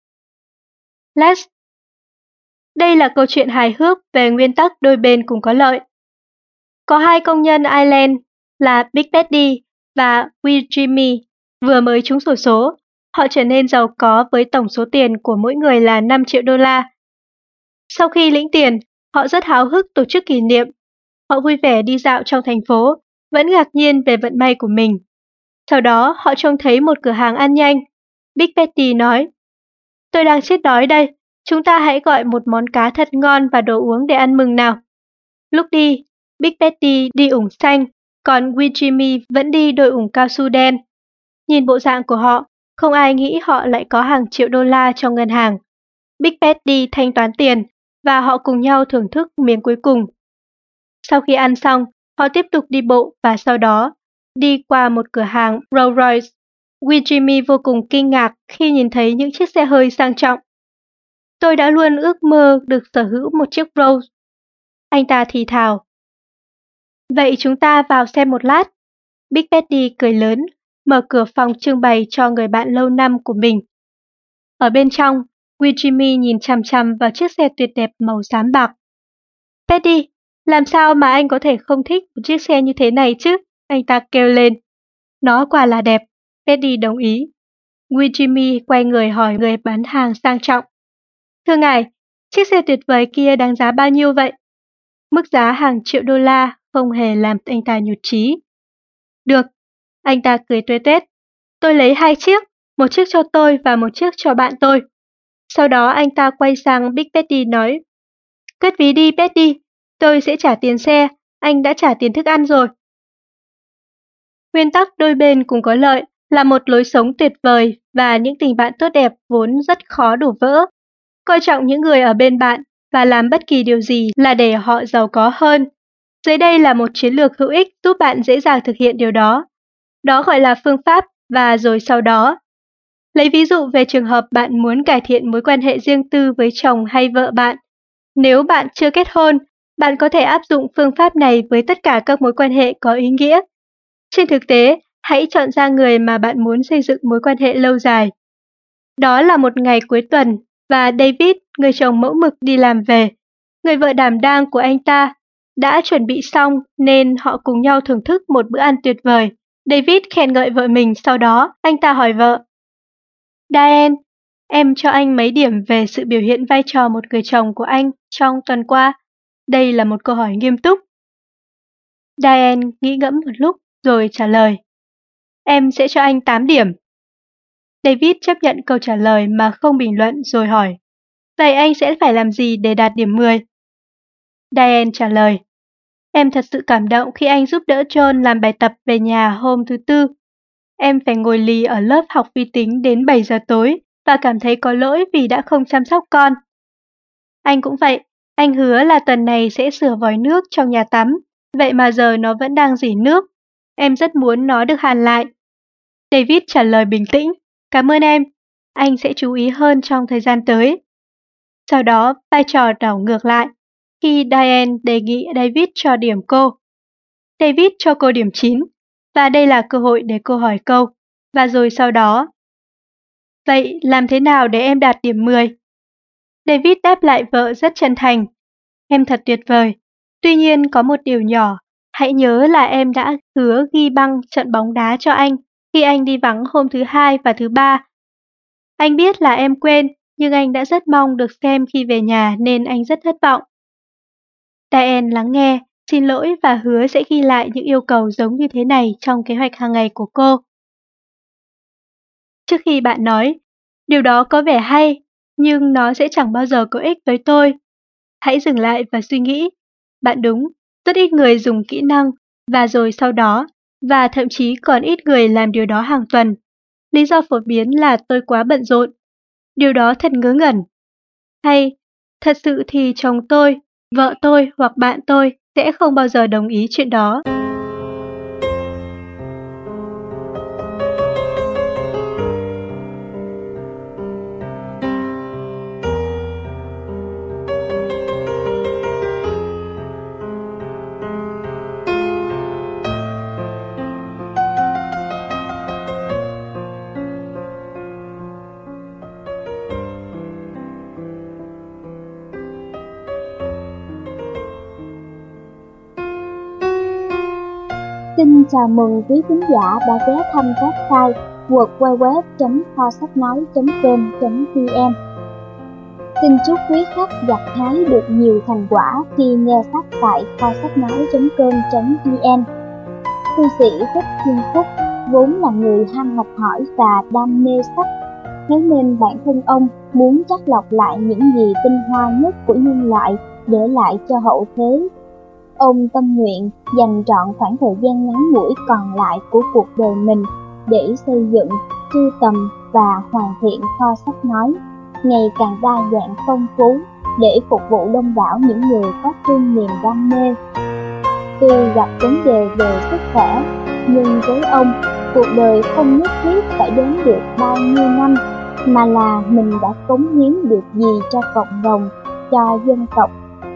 Let's. Đây là câu chuyện hài hước về nguyên tắc đôi bên cùng có lợi. Có hai công nhân Ireland là Big Betty và Wee Jimmy vừa mới trúng xổ số. Họ trở nên giàu có với tổng số tiền của mỗi người là 5 triệu đô la. Sau khi lĩnh tiền, họ rất háo hức tổ chức kỷ niệm. Họ vui vẻ đi dạo trong thành phố, vẫn ngạc nhiên về vận may của mình. Sau đó, họ trông thấy một cửa hàng ăn nhanh. Big Betty nói, tôi đang chết đói đây, chúng ta hãy gọi một món cá thật ngon và đồ uống để ăn mừng nào. Lúc đi, Big Betty đi ủng xanh, còn Wee Jimmy vẫn đi đội ủng cao su đen. Nhìn bộ dạng của họ, không ai nghĩ họ lại có hàng triệu đô la trong ngân hàng. Big Petty thanh toán tiền và họ cùng nhau thưởng thức miếng cuối cùng. Sau khi ăn xong, họ tiếp tục đi bộ và sau đó đi qua một cửa hàng Rolls Royce. Jimmy vô cùng kinh ngạc khi nhìn thấy những chiếc xe hơi sang trọng. Tôi đã luôn ước mơ được sở hữu một chiếc Rolls. Anh ta thì thào. Vậy chúng ta vào xem một lát. Big Petty cười lớn, mở cửa phòng trưng bày cho người bạn lâu năm của mình. Ở bên trong, Jimmy nhìn chằm chằm vào chiếc xe tuyệt đẹp màu xám bạc. Petty, làm sao mà anh có thể không thích một chiếc xe như thế này chứ? Anh ta kêu lên. Nó quả là đẹp, Petty đồng ý. Jimmy quay người hỏi người bán hàng sang trọng. Thưa ngài, chiếc xe tuyệt vời kia đáng giá bao nhiêu vậy? Mức giá hàng triệu đô la không hề làm anh ta nhụt chí. Được, anh ta cười tuét tuét. Tôi lấy 2 chiếc, một chiếc cho tôi và một chiếc cho bạn tôi. Sau đó anh ta quay sang Big Petty nói. Cất ví đi Petty, tôi sẽ trả tiền xe, anh đã trả tiền thức ăn rồi. Nguyên tắc đôi bên cùng có lợi là một lối sống tuyệt vời và những tình bạn tốt đẹp vốn rất khó đổ vỡ. Coi trọng những người ở bên bạn và làm bất kỳ điều gì là để họ giàu có hơn. Dưới đây là một chiến lược hữu ích giúp bạn dễ dàng thực hiện điều đó. Đó gọi là phương pháp và rồi sau đó. Lấy ví dụ về trường hợp bạn muốn cải thiện mối quan hệ riêng tư với chồng hay vợ bạn. Nếu bạn chưa kết hôn, bạn có thể áp dụng phương pháp này với tất cả các mối quan hệ có ý nghĩa. Trên thực tế, hãy chọn ra người mà bạn muốn xây dựng mối quan hệ lâu dài. Đó là một ngày cuối tuần và David, người chồng mẫu mực đi làm về. Người vợ đảm đang của anh ta đã chuẩn bị xong nên họ cùng nhau thưởng thức một bữa ăn tuyệt vời. David khen ngợi vợ mình, sau đó anh ta hỏi vợ. Diane, em cho anh mấy điểm về sự biểu hiện vai trò một người chồng của anh trong tuần qua. Đây là một câu hỏi nghiêm túc. Diane nghĩ ngẫm một lúc rồi trả lời. Em sẽ cho anh 8 điểm. David chấp nhận câu trả lời mà không bình luận rồi hỏi. Vậy anh sẽ phải làm gì để đạt điểm 10? Diane trả lời. Em thật sự cảm động khi anh giúp đỡ John làm bài tập về nhà hôm thứ Tư. Em phải ngồi lì ở lớp học vi tính đến 7 giờ tối và cảm thấy có lỗi vì đã không chăm sóc con. Anh cũng vậy, anh hứa là tuần này sẽ sửa vòi nước trong nhà tắm, vậy mà giờ nó vẫn đang rỉ nước. Em rất muốn nó được hàn lại. David trả lời bình tĩnh, cảm ơn em, anh sẽ chú ý hơn trong thời gian tới. Sau đó, vai trò đảo ngược lại, khi Diane đề nghị David cho điểm cô. David cho cô điểm 9, và đây là cơ hội để cô hỏi câu, và rồi sau đó. Vậy làm thế nào để em đạt điểm 10? David đáp lại vợ rất chân thành. Em thật tuyệt vời. Tuy nhiên có một điều nhỏ, hãy nhớ là em đã hứa ghi băng trận bóng đá cho anh khi anh đi vắng hôm thứ Hai và thứ Ba. Anh biết là em quên, nhưng anh đã rất mong được xem khi về nhà nên anh rất thất vọng. Diane lắng nghe, xin lỗi và hứa sẽ ghi lại những yêu cầu giống như thế này trong kế hoạch hàng ngày của cô. Trước khi bạn nói, điều đó có vẻ hay, nhưng nó sẽ chẳng bao giờ có ích với tôi. Hãy dừng lại và suy nghĩ. Bạn đúng, rất ít người dùng kỹ năng, và rồi sau đó, và thậm chí còn ít người làm điều đó hàng tuần. Lý do phổ biến là tôi quá bận rộn. Điều đó thật ngớ ngẩn. Hay, thật sự thì chồng tôi, vợ tôi hoặc bạn tôi sẽ không bao giờ đồng ý chuyện đó. Xin chào mừng quý khán giả đã ghé thăm website www.kho-sách-nói.com.vn. Xin chúc quý khách gặt hái được nhiều thành quả khi nghe sách tại kho-sách-nói.com.vn. Thư sĩ Thích Thiên Phúc vốn là người ham học hỏi và đam mê sách, thế nên bản thân ông muốn chắt lọc lại những gì tinh hoa nhất của nhân loại để lại cho hậu thế. Ông tâm nguyện dành trọn khoảng thời gian ngắn ngủi còn lại của cuộc đời mình để xây dựng, sưu tầm và hoàn thiện kho sách nói. ngày càng đa dạng phong phú để phục vụ đông đảo những người có chung niềm đam mê. Tuy gặp vấn đề về sức khỏe, nhưng với ông, cuộc đời không nhất thiết phải đến được bao nhiêu năm, mà là mình đã cống hiến được gì cho cộng đồng, cho dân tộc.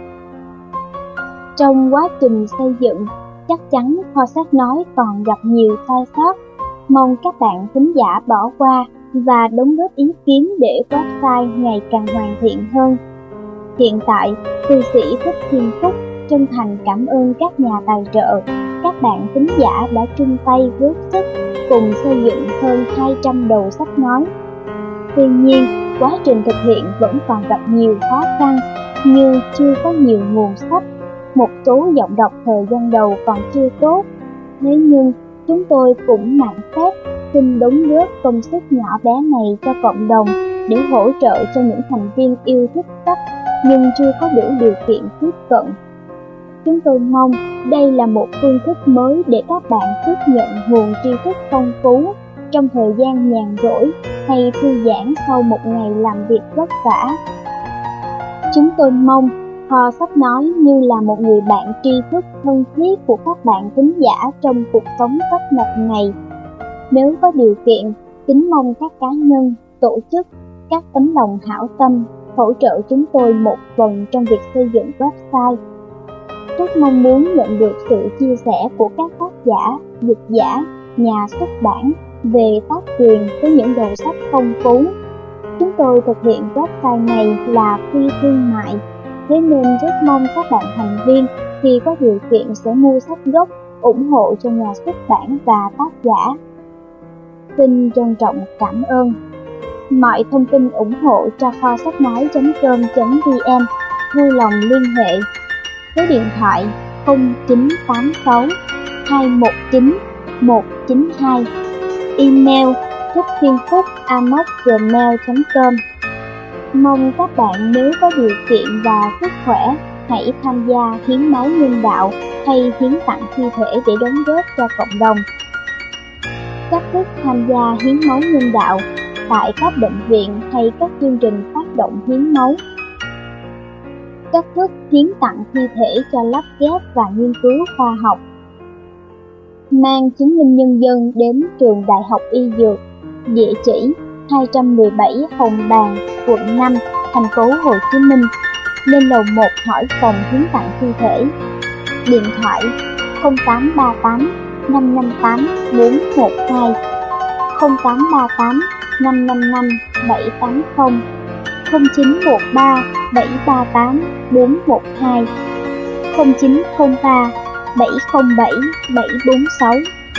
Trong quá trình xây dựng, chắc chắn kho sách nói còn gặp nhiều sai sót. Mong các bạn thính giả bỏ qua và đóng góp ý kiến để website ngày càng hoàn thiện hơn. Hiện tại, thư sĩ Thích Thiên Phúc chân thành cảm ơn các nhà tài trợ, các bạn thính giả đã chung tay góp sức cùng xây dựng hơn 200 đầu sách nói. Tuy nhiên, quá trình thực hiện vẫn còn gặp nhiều khó khăn, như chưa có nhiều nguồn sách, một số giọng đọc thời gian đầu còn chưa tốt. Thế nhưng, chúng tôi cũng mạn phép xin đóng góp công sức nhỏ bé này cho cộng đồng để hỗ trợ cho những thành viên yêu thích sách nhưng chưa có đủ điều kiện tiếp cận. Chúng tôi mong đây là một phương thức mới để các bạn tiếp nhận nguồn tri thức phong phú trong thời gian nhàn rỗi hay thư giãn sau một ngày làm việc vất vả. Chúng tôi mong kho sách nói như là một người bạn tri thức thân thiết của các bạn thính giả trong cuộc sống tấp nập này. Nếu có điều kiện, kính mong các cá nhân, tổ chức, các tấm lòng hảo tâm hỗ trợ chúng tôi một phần trong việc xây dựng website. Rất mong muốn nhận được sự chia sẻ của các tác giả, dịch giả, nhà xuất bản về tác quyền với những đầu sách phong phú. Chúng tôi thực hiện website này là phi thương mại, thế nên rất mong các bạn thành viên khi có điều kiện sẽ mua sách gốc, ủng hộ cho nhà xuất bản và tác giả. Xin trân trọng cảm ơn. Mọi thông tin ủng hộ cho kho sách nói.com.vn vui lòng liên hệ số điện thoại 0986 219 192, email thíchthuyênphúc@gmail.com. Mong các bạn nếu có điều kiện và sức khỏe hãy tham gia hiến máu nhân đạo hay hiến tặng thi thể để đóng góp cho cộng đồng. Cách thức tham gia hiến máu nhân đạo tại các bệnh viện hay các chương trình phát động hiến máu. Cách thức hiến tặng thi thể cho lắp ghép và nghiên cứu khoa học. Mang chứng minh nhân dân đến trường Đại học Y Dược, địa chỉ 217 Hồng Bàng, quận 5, thành phố Hồ Chí Minh. Lên lầu 1 hỏi phòng hiến tặng thi thể. Điện thoại 0838 558 412, 0838 555 780, 0913 738 412, 0903 707 746.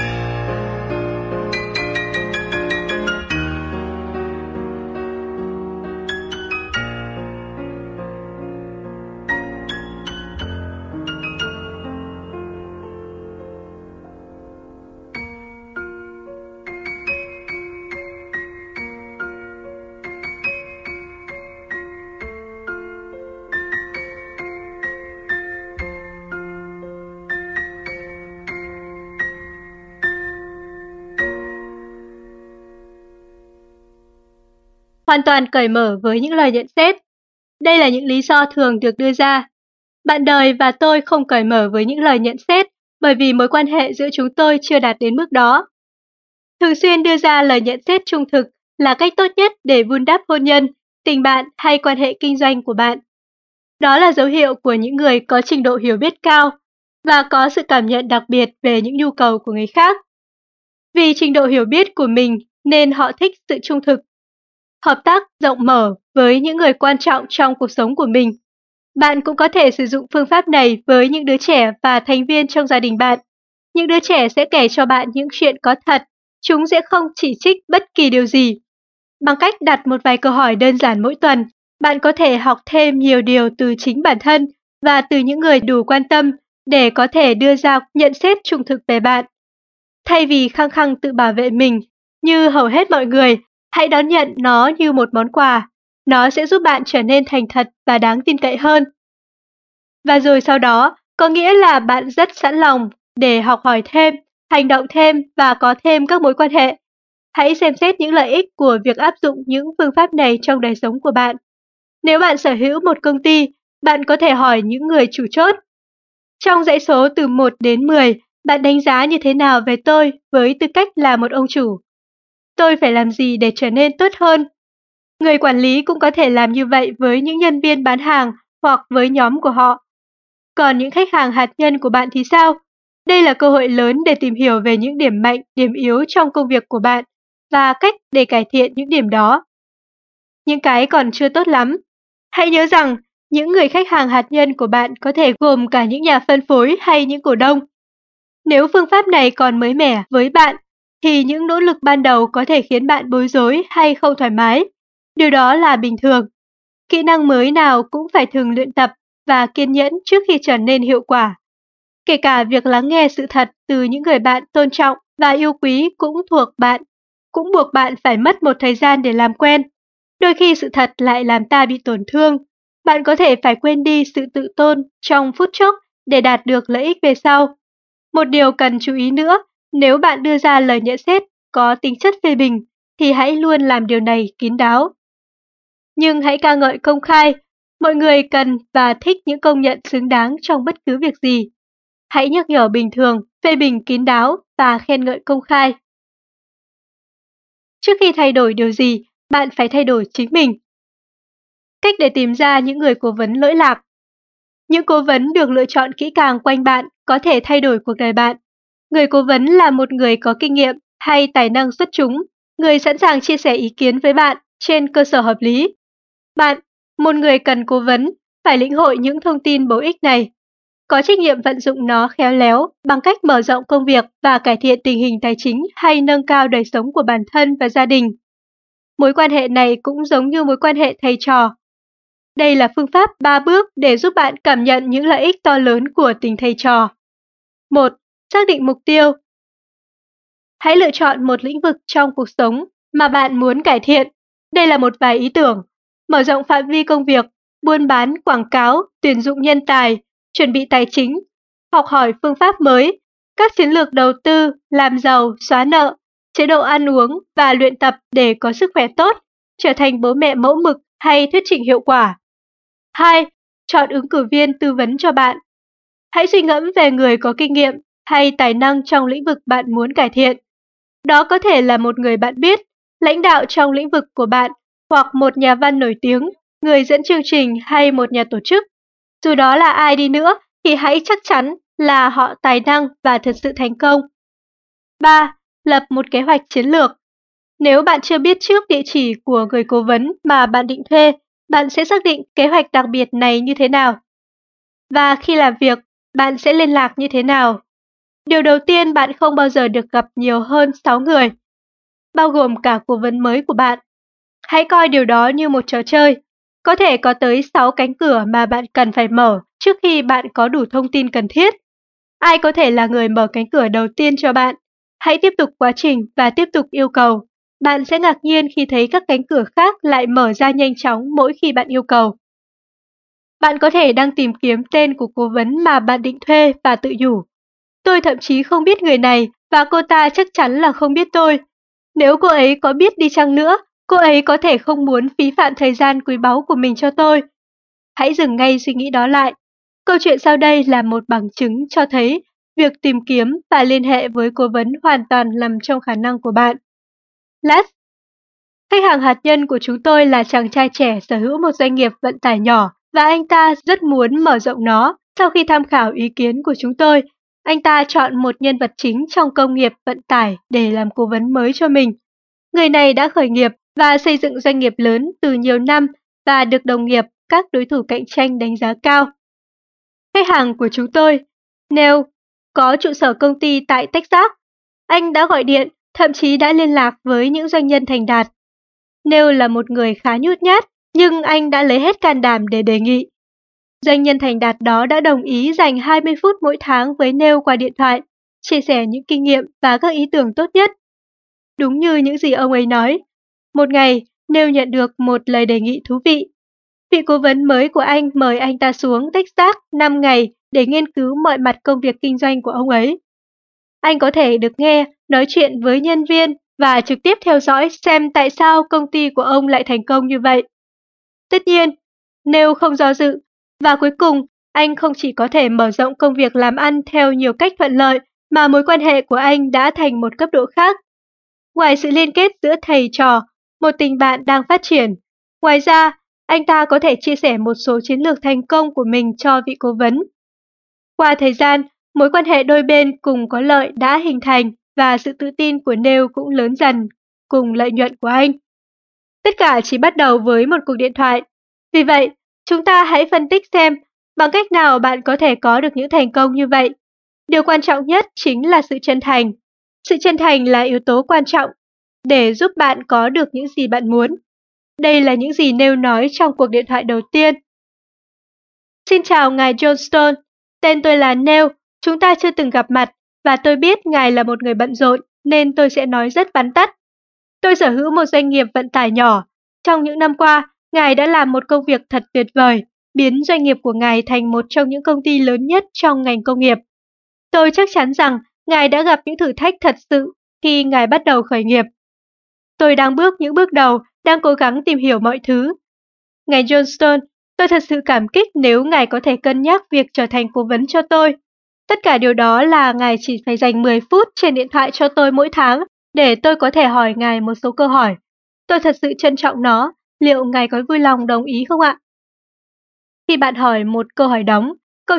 Hoàn toàn cởi mở với những lời nhận xét. Đây là những lý do thường được đưa ra. Bạn đời và tôi không cởi mở với những lời nhận xét bởi vì mối quan hệ giữa chúng tôi chưa đạt đến mức đó. Thường xuyên đưa ra lời nhận xét trung thực là cách tốt nhất để vun đắp hôn nhân, tình bạn hay quan hệ kinh doanh của bạn. Đó là dấu hiệu của những người có trình độ hiểu biết cao và có sự cảm nhận đặc biệt về những nhu cầu của người khác. Vì trình độ hiểu biết của mình nên họ thích sự trung thực. Hợp tác rộng mở với những người quan trọng trong cuộc sống của mình. Bạn cũng có thể sử dụng phương pháp này với những đứa trẻ và thành viên trong gia đình bạn. Những đứa trẻ sẽ kể cho bạn những chuyện có thật, chúng sẽ không chỉ trích bất kỳ điều gì. Bằng cách đặt một vài câu hỏi đơn giản mỗi tuần, bạn có thể học thêm nhiều điều từ chính bản thân và từ những người đủ quan tâm để có thể đưa ra nhận xét trung thực về bạn. Thay vì khăng khăng tự bảo vệ mình, như hầu hết mọi người, hãy đón nhận nó như một món quà. Nó sẽ giúp bạn trở nên thành thật và đáng tin cậy hơn. Và rồi sau đó, có nghĩa là bạn rất sẵn lòng để học hỏi thêm, hành động thêm và có thêm các mối quan hệ. Hãy xem xét những lợi ích của việc áp dụng những phương pháp này trong đời sống của bạn. Nếu bạn sở hữu một công ty, bạn có thể hỏi những người chủ chốt. Trong dãy số từ 1 đến 10, bạn đánh giá như thế nào về tôi với tư cách là một ông chủ? Tôi phải làm gì để trở nên tốt hơn? Người quản lý cũng có thể làm như vậy với những nhân viên bán hàng hoặc với nhóm của họ. Còn những khách hàng hạt nhân của bạn thì sao? Đây là cơ hội lớn để tìm hiểu về những điểm mạnh, điểm yếu trong công việc của bạn và cách để cải thiện những điểm đó. Những cái còn chưa tốt lắm. Hãy nhớ rằng, những người khách hàng hạt nhân của bạn có thể gồm cả những nhà phân phối hay những cổ đông. Nếu phương pháp này còn mới mẻ với bạn, thì những nỗ lực ban đầu có thể khiến bạn bối rối hay không thoải mái. Điều đó là bình thường. Kỹ năng mới nào cũng phải thường luyện tập và kiên nhẫn trước khi trở nên hiệu quả. Kể cả việc lắng nghe sự thật từ những người bạn tôn trọng và yêu quý cũng buộc bạn phải mất một thời gian để làm quen. Đôi khi sự thật lại làm ta bị tổn thương. Bạn có thể phải quên đi sự tự tôn trong phút chốc để đạt được lợi ích về sau. Một điều cần chú ý nữa, nếu bạn đưa ra lời nhận xét có tính chất phê bình, thì hãy luôn làm điều này kín đáo. Nhưng hãy ca ngợi công khai. Mọi người cần và thích những công nhận xứng đáng trong bất cứ việc gì. Hãy nhắc nhở bình thường, phê bình kín đáo và khen ngợi công khai. Trước khi thay đổi điều gì, bạn phải thay đổi chính mình. Cách để tìm ra những người cố vấn lỗi lạc. Những cố vấn được lựa chọn kỹ càng quanh bạn có thể thay đổi cuộc đời bạn. Người cố vấn là một người có kinh nghiệm hay tài năng xuất chúng, người sẵn sàng chia sẻ ý kiến với bạn trên cơ sở hợp lý. Bạn, một người cần cố vấn, phải lĩnh hội những thông tin bổ ích này. Có trách nhiệm vận dụng nó khéo léo bằng cách mở rộng công việc và cải thiện tình hình tài chính hay nâng cao đời sống của bản thân và gia đình. Mối quan hệ này cũng giống như mối quan hệ thầy trò. Đây là phương pháp 3 bước để giúp bạn cảm nhận những lợi ích to lớn của tình thầy trò. 1. Xác định mục tiêu. Hãy lựa chọn một lĩnh vực trong cuộc sống mà bạn muốn cải thiện. Đây là một vài ý tưởng. Mở rộng phạm vi công việc, buôn bán, quảng cáo, tuyển dụng nhân tài, chuẩn bị tài chính, học hỏi phương pháp mới, các chiến lược đầu tư, làm giàu, xóa nợ, chế độ ăn uống và luyện tập để có sức khỏe tốt, trở thành bố mẹ mẫu mực hay thuyết trình hiệu quả. 2. Chọn ứng cử viên tư vấn cho bạn. Hãy suy ngẫm về người có kinh nghiệm hay tài năng trong lĩnh vực bạn muốn cải thiện. Đó có thể là một người bạn biết, lãnh đạo trong lĩnh vực của bạn, hoặc một nhà văn nổi tiếng, người dẫn chương trình hay một nhà tổ chức. Dù đó là ai đi nữa, thì hãy chắc chắn là họ tài năng và thật sự thành công. 3. Lập một kế hoạch chiến lược. Nếu bạn chưa biết trước địa chỉ của người cố vấn mà bạn định thuê, bạn sẽ xác định kế hoạch đặc biệt này như thế nào. Và khi làm việc, bạn sẽ liên lạc như thế nào. Điều đầu tiên, bạn không bao giờ được gặp nhiều hơn 6 người, bao gồm cả cố vấn mới của bạn. Hãy coi điều đó như một trò chơi. Có thể có tới 6 cánh cửa mà bạn cần phải mở trước khi bạn có đủ thông tin cần thiết. Ai có thể là người mở cánh cửa đầu tiên cho bạn? Hãy tiếp tục quá trình và tiếp tục yêu cầu. Bạn sẽ ngạc nhiên khi thấy các cánh cửa khác lại mở ra nhanh chóng mỗi khi bạn yêu cầu. Bạn có thể đang tìm kiếm tên của cố vấn mà bạn định thuê và tự nhủ. Tôi thậm chí không biết người này và cô ta chắc chắn là không biết tôi. Nếu cô ấy có biết đi chăng nữa, cô ấy có thể không muốn phí phạm thời gian quý báu của mình cho tôi. Hãy dừng ngay suy nghĩ đó lại. Câu chuyện sau đây là một bằng chứng cho thấy việc tìm kiếm và liên hệ với cố vấn hoàn toàn nằm trong khả năng của bạn. Les, khách hàng hạt nhân của chúng tôi là chàng trai trẻ sở hữu một doanh nghiệp vận tải nhỏ và anh ta rất muốn mở rộng nó. Sau khi tham khảo ý kiến của chúng tôi, anh ta chọn một nhân vật chính trong công nghiệp vận tải để làm cố vấn mới cho mình. Người này đã khởi nghiệp và xây dựng doanh nghiệp lớn từ nhiều năm và được đồng nghiệp, các đối thủ cạnh tranh đánh giá cao. Khách hàng của chúng tôi, Neil, có trụ sở công ty tại Texas. Anh đã gọi điện, thậm chí đã liên lạc với những doanh nhân thành đạt. Neil là một người khá nhút nhát, nhưng anh đã lấy hết can đảm để đề nghị. Doanh nhân thành đạt đó đã đồng ý dành 20 phút mỗi tháng với Neil qua điện thoại, chia sẻ những kinh nghiệm và các ý tưởng tốt nhất. Đúng như những gì ông ấy nói. Một ngày, Neil nhận được một lời đề nghị thú vị. Vị cố vấn mới của anh mời anh ta xuống Texas 5 ngày để nghiên cứu mọi mặt công việc kinh doanh của ông ấy. Anh có thể được nghe, nói chuyện với nhân viên và trực tiếp theo dõi xem tại sao công ty của ông lại thành công như vậy. Tất nhiên, Neil không do dự, và cuối cùng anh không chỉ có thể mở rộng công việc làm ăn theo nhiều cách thuận lợi, mà mối quan hệ của anh đã thành một cấp độ khác. Ngoài sự liên kết giữa thầy trò, một tình bạn đang phát triển. Ngoài ra, anh ta có thể chia sẻ một số chiến lược thành công của mình cho vị cố vấn. Qua thời gian, mối quan hệ đôi bên cùng có lợi đã hình thành và sự tự tin của Neil cũng lớn dần cùng lợi nhuận của anh. Tất cả chỉ bắt đầu với một cuộc điện thoại. Vì vậy, chúng ta hãy phân tích xem bằng cách nào bạn có thể có được những thành công như vậy. Điều quan trọng nhất chính là sự chân thành. Sự chân thành là yếu tố quan trọng để giúp bạn có được những gì bạn muốn. Đây là những gì Neil nói trong cuộc điện thoại đầu tiên. Xin chào ngài Johnston, tên tôi là Neil, chúng ta chưa từng gặp mặt và tôi biết ngài là một người bận rộn nên tôi sẽ nói rất vắn tắt. Tôi sở hữu một doanh nghiệp vận tải nhỏ. Trong những năm qua, ngài đã làm một công việc thật tuyệt vời, biến doanh nghiệp của ngài thành một trong những công ty lớn nhất trong ngành công nghiệp. Tôi chắc chắn rằng ngài đã gặp những thử thách thật sự khi ngài bắt đầu khởi nghiệp. Tôi đang bước những bước đầu, đang cố gắng tìm hiểu mọi thứ. Ngài Johnston, tôi thật sự cảm kích nếu ngài có thể cân nhắc việc trở thành cố vấn cho tôi. Tất cả điều đó là ngài chỉ phải dành 10 phút trên điện thoại cho tôi mỗi tháng để tôi có thể hỏi ngài một số câu hỏi. Tôi thật sự trân trọng nó, liệu ngài có vui lòng đồng ý không ạ? Khi bạn hỏi một câu hỏi đóng, câu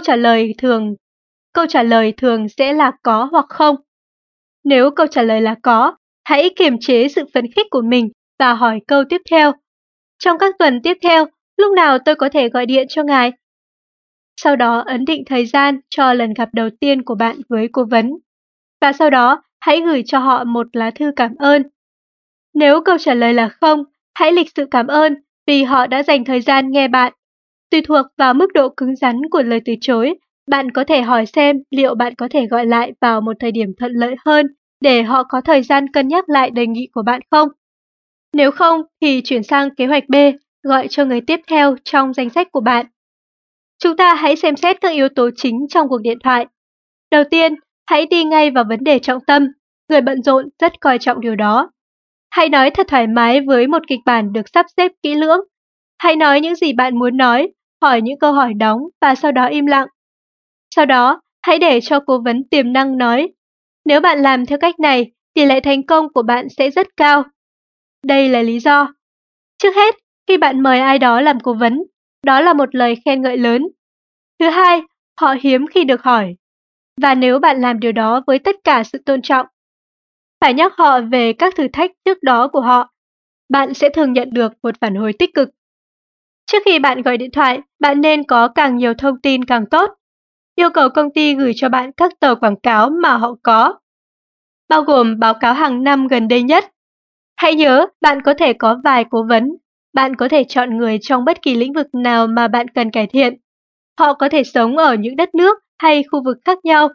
trả lời thường sẽ là có hoặc không. Nếu câu trả lời là có, hãy kiềm chế sự phấn khích của mình và hỏi câu tiếp theo. Trong các tuần tiếp theo, lúc nào tôi có thể gọi điện cho ngài? Sau đó ấn định thời gian cho lần gặp đầu tiên của bạn với cố vấn. Và sau đó, hãy gửi cho họ một lá thư cảm ơn. Nếu câu trả lời là không, hãy lịch sự cảm ơn vì họ đã dành thời gian nghe bạn. Tùy thuộc vào mức độ cứng rắn của lời từ chối, bạn có thể hỏi xem liệu bạn có thể gọi lại vào một thời điểm thuận lợi hơn để họ có thời gian cân nhắc lại đề nghị của bạn không. Nếu không thì chuyển sang kế hoạch B, gọi cho người tiếp theo trong danh sách của bạn. Chúng ta hãy xem xét các yếu tố chính trong cuộc điện thoại. Đầu tiên, hãy đi ngay vào vấn đề trọng tâm. Người bận rộn rất coi trọng điều đó. Hãy nói thật thoải mái với một kịch bản được sắp xếp kỹ lưỡng. Hãy nói những gì bạn muốn nói, hỏi những câu hỏi đóng và sau đó im lặng. Sau đó, hãy để cho cố vấn tiềm năng nói. Nếu bạn làm theo cách này, tỷ lệ thành công của bạn sẽ rất cao. Đây là lý do. Trước hết, khi bạn mời ai đó làm cố vấn, đó là một lời khen ngợi lớn. Thứ hai, họ hiếm khi được hỏi. Và nếu bạn làm điều đó với tất cả sự tôn trọng, phải nhắc họ về các thử thách trước đó của họ, bạn sẽ thường nhận được một phản hồi tích cực. Trước khi bạn gọi điện thoại, bạn nên có càng nhiều thông tin càng tốt. Yêu cầu công ty gửi cho bạn các tờ quảng cáo mà họ có, bao gồm báo cáo hàng năm gần đây nhất. Hãy nhớ, bạn có thể có vài cố vấn. Bạn có thể chọn người trong bất kỳ lĩnh vực nào mà bạn cần cải thiện. Họ có thể sống ở những đất nước hay khu vực khác nhau.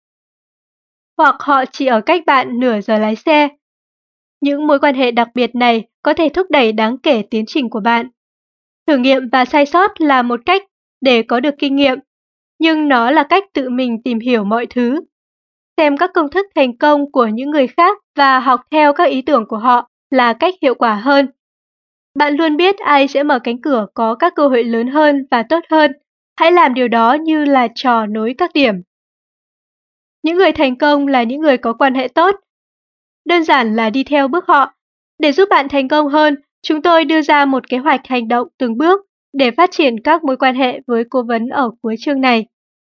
Hoặc họ chỉ ở cách bạn nửa giờ lái xe. Những mối quan hệ đặc biệt này có thể thúc đẩy đáng kể tiến trình của bạn. Thử nghiệm và sai sót là một cách để có được kinh nghiệm, nhưng nó là cách tự mình tìm hiểu mọi thứ. Xem các công thức thành công của những người khác và học theo các ý tưởng của họ là cách hiệu quả hơn. Bạn luôn biết ai sẽ mở cánh cửa có các cơ hội lớn hơn và tốt hơn. Hãy làm điều đó như là trò nối các điểm. Những người thành công là những người có quan hệ tốt. Đơn giản là đi theo bước họ. Để giúp bạn thành công hơn, chúng tôi đưa ra một kế hoạch hành động từng bước để phát triển các mối quan hệ với cố vấn ở cuối chương này.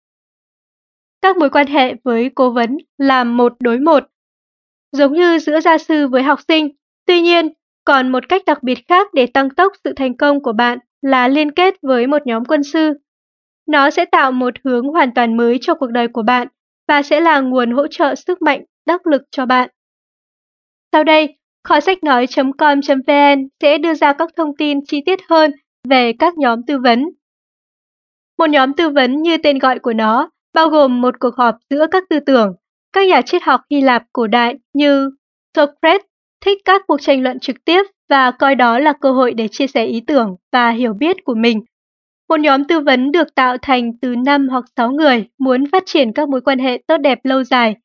Các mối quan hệ với cố vấn là 1 đối 1, giống như giữa gia sư với học sinh. Tuy nhiên, còn một cách đặc biệt khác để tăng tốc sự thành công của bạn là liên kết với một nhóm quân sư. Nó sẽ tạo một hướng hoàn toàn mới cho cuộc đời của bạn và sẽ là nguồn hỗ trợ sức mạnh, đắc lực cho bạn. Sau đây, kho sách nói.com.vn sẽ đưa ra các thông tin chi tiết hơn về các nhóm tư vấn. Một nhóm tư vấn như tên gọi của nó, bao gồm một cuộc họp giữa các tư tưởng. Các nhà triết học Hy Lạp cổ đại như Socrates thích các cuộc tranh luận trực tiếp và coi đó là cơ hội để chia sẻ ý tưởng và hiểu biết của mình. Một nhóm tư vấn được tạo thành từ 5 hoặc 6 người muốn phát triển các mối quan hệ tốt đẹp lâu dài.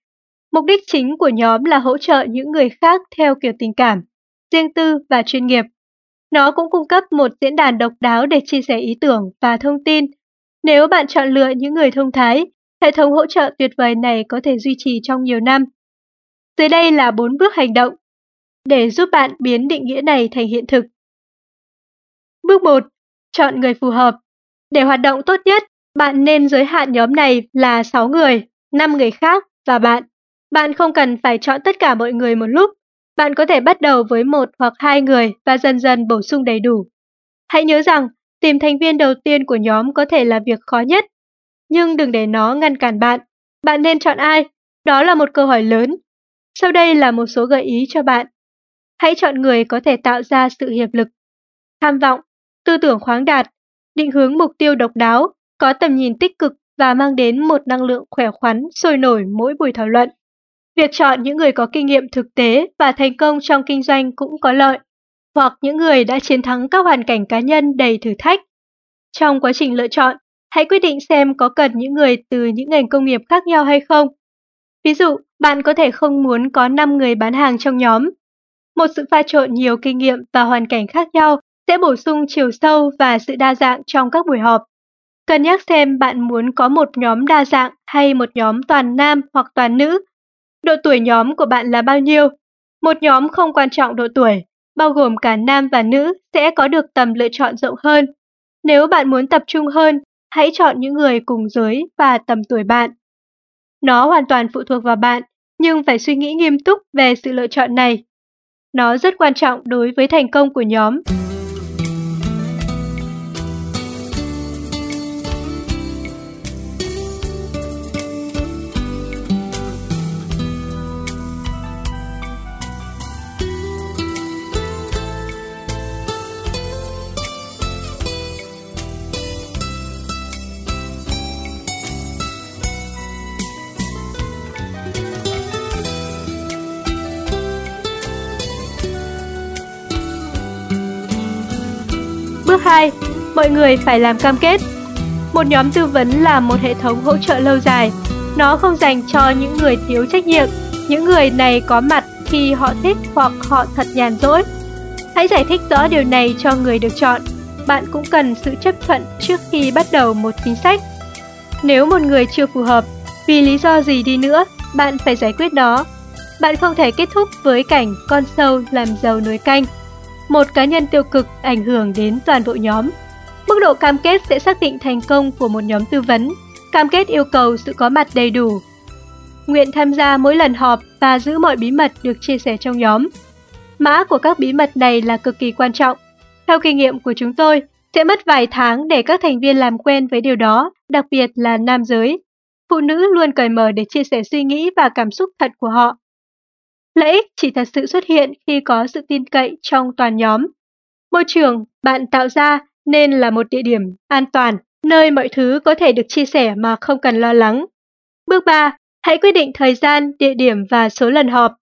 Mục đích chính của nhóm là hỗ trợ những người khác theo kiểu tình cảm, riêng tư và chuyên nghiệp. Nó cũng cung cấp một diễn đàn độc đáo để chia sẻ ý tưởng và thông tin. Nếu bạn chọn lựa những người thông thái, hệ thống hỗ trợ tuyệt vời này có thể duy trì trong nhiều năm. Dưới đây là 4 bước hành động để giúp bạn biến định nghĩa này thành hiện thực. Bước 1. Chọn người phù hợp. Để hoạt động tốt nhất, bạn nên giới hạn nhóm này là 6 người, 5 người khác và bạn. Bạn không cần phải chọn tất cả mọi người một lúc. Bạn có thể bắt đầu với 1 hoặc 2 người và dần dần bổ sung đầy đủ. Hãy nhớ rằng, tìm thành viên đầu tiên của nhóm có thể là việc khó nhất. Nhưng đừng để nó ngăn cản bạn. Bạn nên chọn ai? Đó là một câu hỏi lớn. Sau đây là một số gợi ý cho bạn. Hãy chọn người có thể tạo ra sự hiệp lực, tham vọng, tư tưởng khoáng đạt, định hướng mục tiêu độc đáo, có tầm nhìn tích cực và mang đến một năng lượng khỏe khoắn, sôi nổi mỗi buổi thảo luận. Việc chọn những người có kinh nghiệm thực tế và thành công trong kinh doanh cũng có lợi, hoặc những người đã chiến thắng các hoàn cảnh cá nhân đầy thử thách. Trong quá trình lựa chọn, hãy quyết định xem có cần những người từ những ngành công nghiệp khác nhau hay không. Ví dụ, bạn có thể không muốn có 5 người bán hàng trong nhóm. Một sự pha trộn nhiều kinh nghiệm và hoàn cảnh khác nhau sẽ bổ sung chiều sâu và sự đa dạng trong các buổi họp. Cân nhắc xem bạn muốn có một nhóm đa dạng hay một nhóm toàn nam hoặc toàn nữ. Độ tuổi nhóm của bạn là bao nhiêu? Một nhóm không quan trọng độ tuổi, bao gồm cả nam và nữ sẽ có được tầm lựa chọn rộng hơn. Nếu bạn muốn tập trung hơn, hãy chọn những người cùng giới và tầm tuổi bạn. Nó hoàn toàn phụ thuộc vào bạn, nhưng phải suy nghĩ nghiêm túc về sự lựa chọn này. Nó rất quan trọng đối với thành công của nhóm. Bước 2. Mọi người phải làm cam kết. Một nhóm tư vấn là một hệ thống hỗ trợ lâu dài. Nó không dành cho những người thiếu trách nhiệm. Những người này có mặt khi họ thích hoặc họ thật nhàn rỗi. Hãy giải thích rõ điều này cho người được chọn. Bạn cũng cần sự chấp thuận trước khi bắt đầu một chính sách. Nếu một người chưa phù hợp, vì lý do gì đi nữa, bạn phải giải quyết nó. Bạn không thể kết thúc với cảnh con sâu làm dầu nồi canh. Một cá nhân tiêu cực ảnh hưởng đến toàn bộ nhóm. Mức độ cam kết sẽ xác định thành công của một nhóm tư vấn. Cam kết yêu cầu sự có mặt đầy đủ, nguyện tham gia mỗi lần họp và giữ mọi bí mật được chia sẻ trong nhóm. Mã của các bí mật này là cực kỳ quan trọng. Theo kinh nghiệm của chúng tôi, sẽ mất vài tháng để các thành viên làm quen với điều đó, đặc biệt là nam giới. Phụ nữ luôn cởi mở để chia sẻ suy nghĩ và cảm xúc thật của họ. Lợi ích chỉ thật sự xuất hiện khi có sự tin cậy trong toàn nhóm. Môi trường bạn tạo ra nên là một địa điểm an toàn, nơi mọi thứ có thể được chia sẻ mà không cần lo lắng. Bước 3. Hãy quyết định thời gian, địa điểm và số lần họp.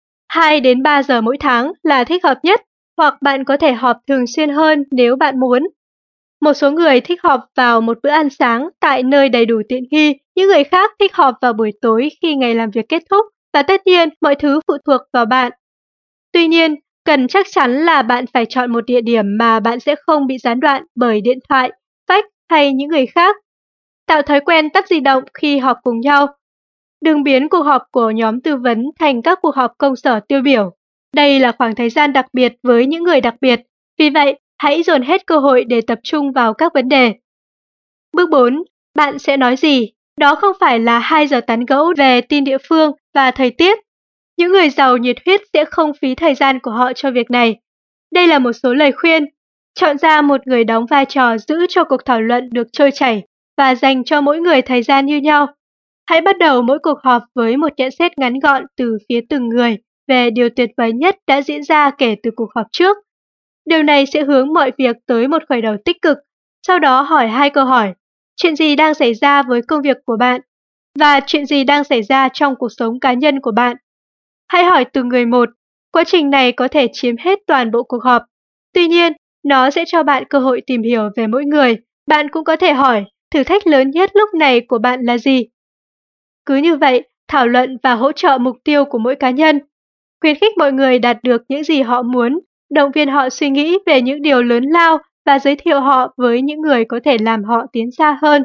2 đến 3 giờ mỗi tháng là thích hợp nhất, hoặc bạn có thể họp thường xuyên hơn nếu bạn muốn. Một số người thích họp vào một bữa ăn sáng tại nơi đầy đủ tiện nghi, những người khác thích họp vào buổi tối khi ngày làm việc kết thúc, và tất nhiên mọi thứ phụ thuộc vào bạn. Tuy nhiên, cần chắc chắn là bạn phải chọn một địa điểm mà bạn sẽ không bị gián đoạn bởi điện thoại, fax hay những người khác. Tạo thói quen tắt di động khi họp cùng nhau. Đừng biến cuộc họp của nhóm tư vấn thành các cuộc họp công sở tiêu biểu. Đây là khoảng thời gian đặc biệt với những người đặc biệt, vì vậy hãy dồn hết cơ hội để tập trung vào các vấn đề. Bước 4. Bạn sẽ nói gì? Đó không phải là 2 giờ tán gẫu về tin địa phương và thời tiết. Những người giàu nhiệt huyết sẽ không phí thời gian của họ cho việc này. Đây là một số lời khuyên. Chọn ra một người đóng vai trò giữ cho cuộc thảo luận được trôi chảy và dành cho mỗi người thời gian như nhau. Hãy bắt đầu mỗi cuộc họp với một nhận xét ngắn gọn từ phía từng người về điều tuyệt vời nhất đã diễn ra kể từ cuộc họp trước. Điều này sẽ hướng mọi việc tới một khởi đầu tích cực. Sau đó hỏi 2 câu hỏi. Chuyện gì đang xảy ra với công việc của bạn? Và chuyện gì đang xảy ra trong cuộc sống cá nhân của bạn? Hãy hỏi từng người một. Quá trình này có thể chiếm hết toàn bộ cuộc họp. Tuy nhiên, nó sẽ cho bạn cơ hội tìm hiểu về mỗi người. Bạn cũng có thể hỏi, thử thách lớn nhất lúc này của bạn là gì? Cứ như vậy, thảo luận và hỗ trợ mục tiêu của mỗi cá nhân, khuyến khích mọi người đạt được những gì họ muốn, động viên họ suy nghĩ về những điều lớn lao và giới thiệu họ với những người có thể làm họ tiến xa hơn.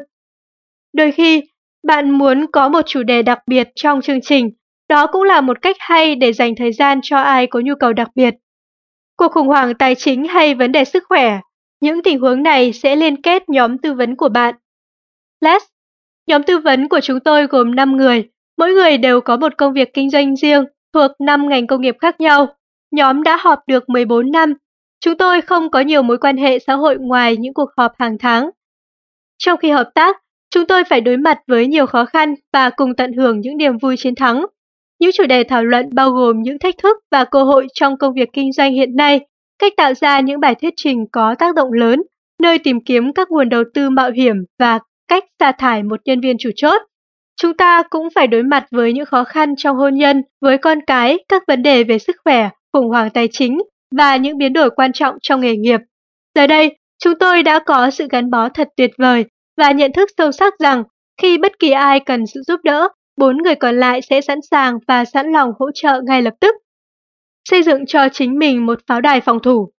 Đôi khi, bạn muốn có một chủ đề đặc biệt trong chương trình, đó cũng là một cách hay để dành thời gian cho ai có nhu cầu đặc biệt. Cuộc khủng hoảng tài chính hay vấn đề sức khỏe, những tình huống này sẽ liên kết nhóm tư vấn của bạn. Les, nhóm tư vấn của chúng tôi gồm 5 người, mỗi người đều có một công việc kinh doanh riêng thuộc 5 ngành công nghiệp khác nhau. Nhóm đã họp được 14 năm. Chúng tôi không có nhiều mối quan hệ xã hội ngoài những cuộc họp hàng tháng. Trong khi hợp tác, chúng tôi phải đối mặt với nhiều khó khăn và cùng tận hưởng những niềm vui chiến thắng. Những chủ đề thảo luận bao gồm những thách thức và cơ hội trong công việc kinh doanh hiện nay, cách tạo ra những bài thuyết trình có tác động lớn, nơi tìm kiếm các nguồn đầu tư mạo hiểm và cách sa thải một nhân viên chủ chốt. Chúng ta cũng phải đối mặt với những khó khăn trong hôn nhân, với con cái, các vấn đề về sức khỏe, khủng hoảng tài chính và những biến đổi quan trọng trong nghề nghiệp. Giờ đây, chúng tôi đã có sự gắn bó thật tuyệt vời và nhận thức sâu sắc rằng khi bất kỳ ai cần sự giúp đỡ, 4 người còn lại sẽ sẵn sàng và sẵn lòng hỗ trợ ngay lập tức. Xây dựng cho chính mình một pháo đài phòng thủ.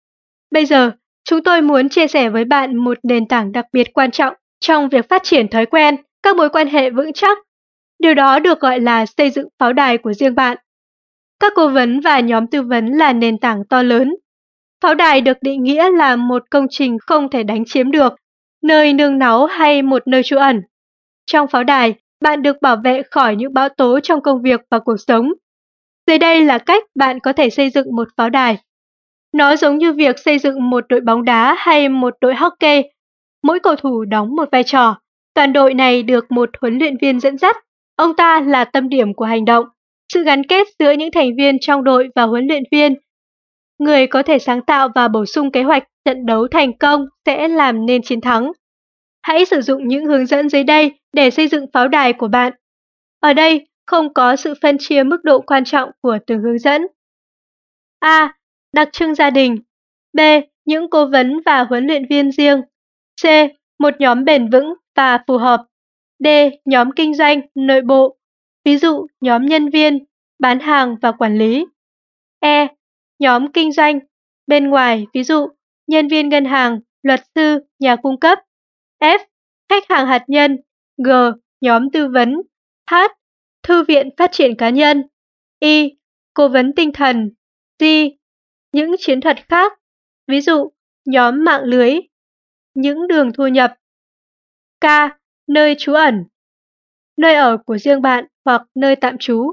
Bây giờ, chúng tôi muốn chia sẻ với bạn một nền tảng đặc biệt quan trọng trong việc phát triển thói quen, các mối quan hệ vững chắc. Điều đó được gọi là xây dựng pháo đài của riêng bạn. Các cố vấn và nhóm tư vấn là nền tảng to lớn. Pháo đài được định nghĩa là một công trình không thể đánh chiếm được, nơi nương náu hay một nơi trú ẩn. Trong pháo đài, bạn được bảo vệ khỏi những bão tố trong công việc và cuộc sống. Dưới đây là cách bạn có thể xây dựng một pháo đài. Nó giống như việc xây dựng một đội bóng đá hay một đội hockey. Mỗi cầu thủ đóng một vai trò. Toàn đội này được một huấn luyện viên dẫn dắt. Ông ta là tâm điểm của hành động. Sự gắn kết giữa những thành viên trong đội và huấn luyện viên, người có thể sáng tạo và bổ sung kế hoạch trận đấu thành công sẽ làm nên chiến thắng. Hãy sử dụng những hướng dẫn dưới đây để xây dựng pháo đài của bạn. Ở đây không có sự phân chia mức độ quan trọng của từng hướng dẫn. A. Đặc trưng gia đình. B. Những cố vấn và huấn luyện viên riêng. C. Một nhóm bền vững và phù hợp. D. Nhóm kinh doanh, nội bộ. Ví dụ, nhóm nhân viên, bán hàng và quản lý. E. Nhóm kinh doanh, bên ngoài, ví dụ, nhân viên ngân hàng, luật sư, nhà cung cấp. F. Khách hàng hạt nhân. G. Nhóm tư vấn. H. Thư viện phát triển cá nhân. I. Cố vấn tinh thần. G. Những chiến thuật khác, ví dụ, nhóm mạng lưới, những đường thu nhập. K. Nơi trú ẩn, nơi ở của riêng bạn hoặc nơi tạm trú.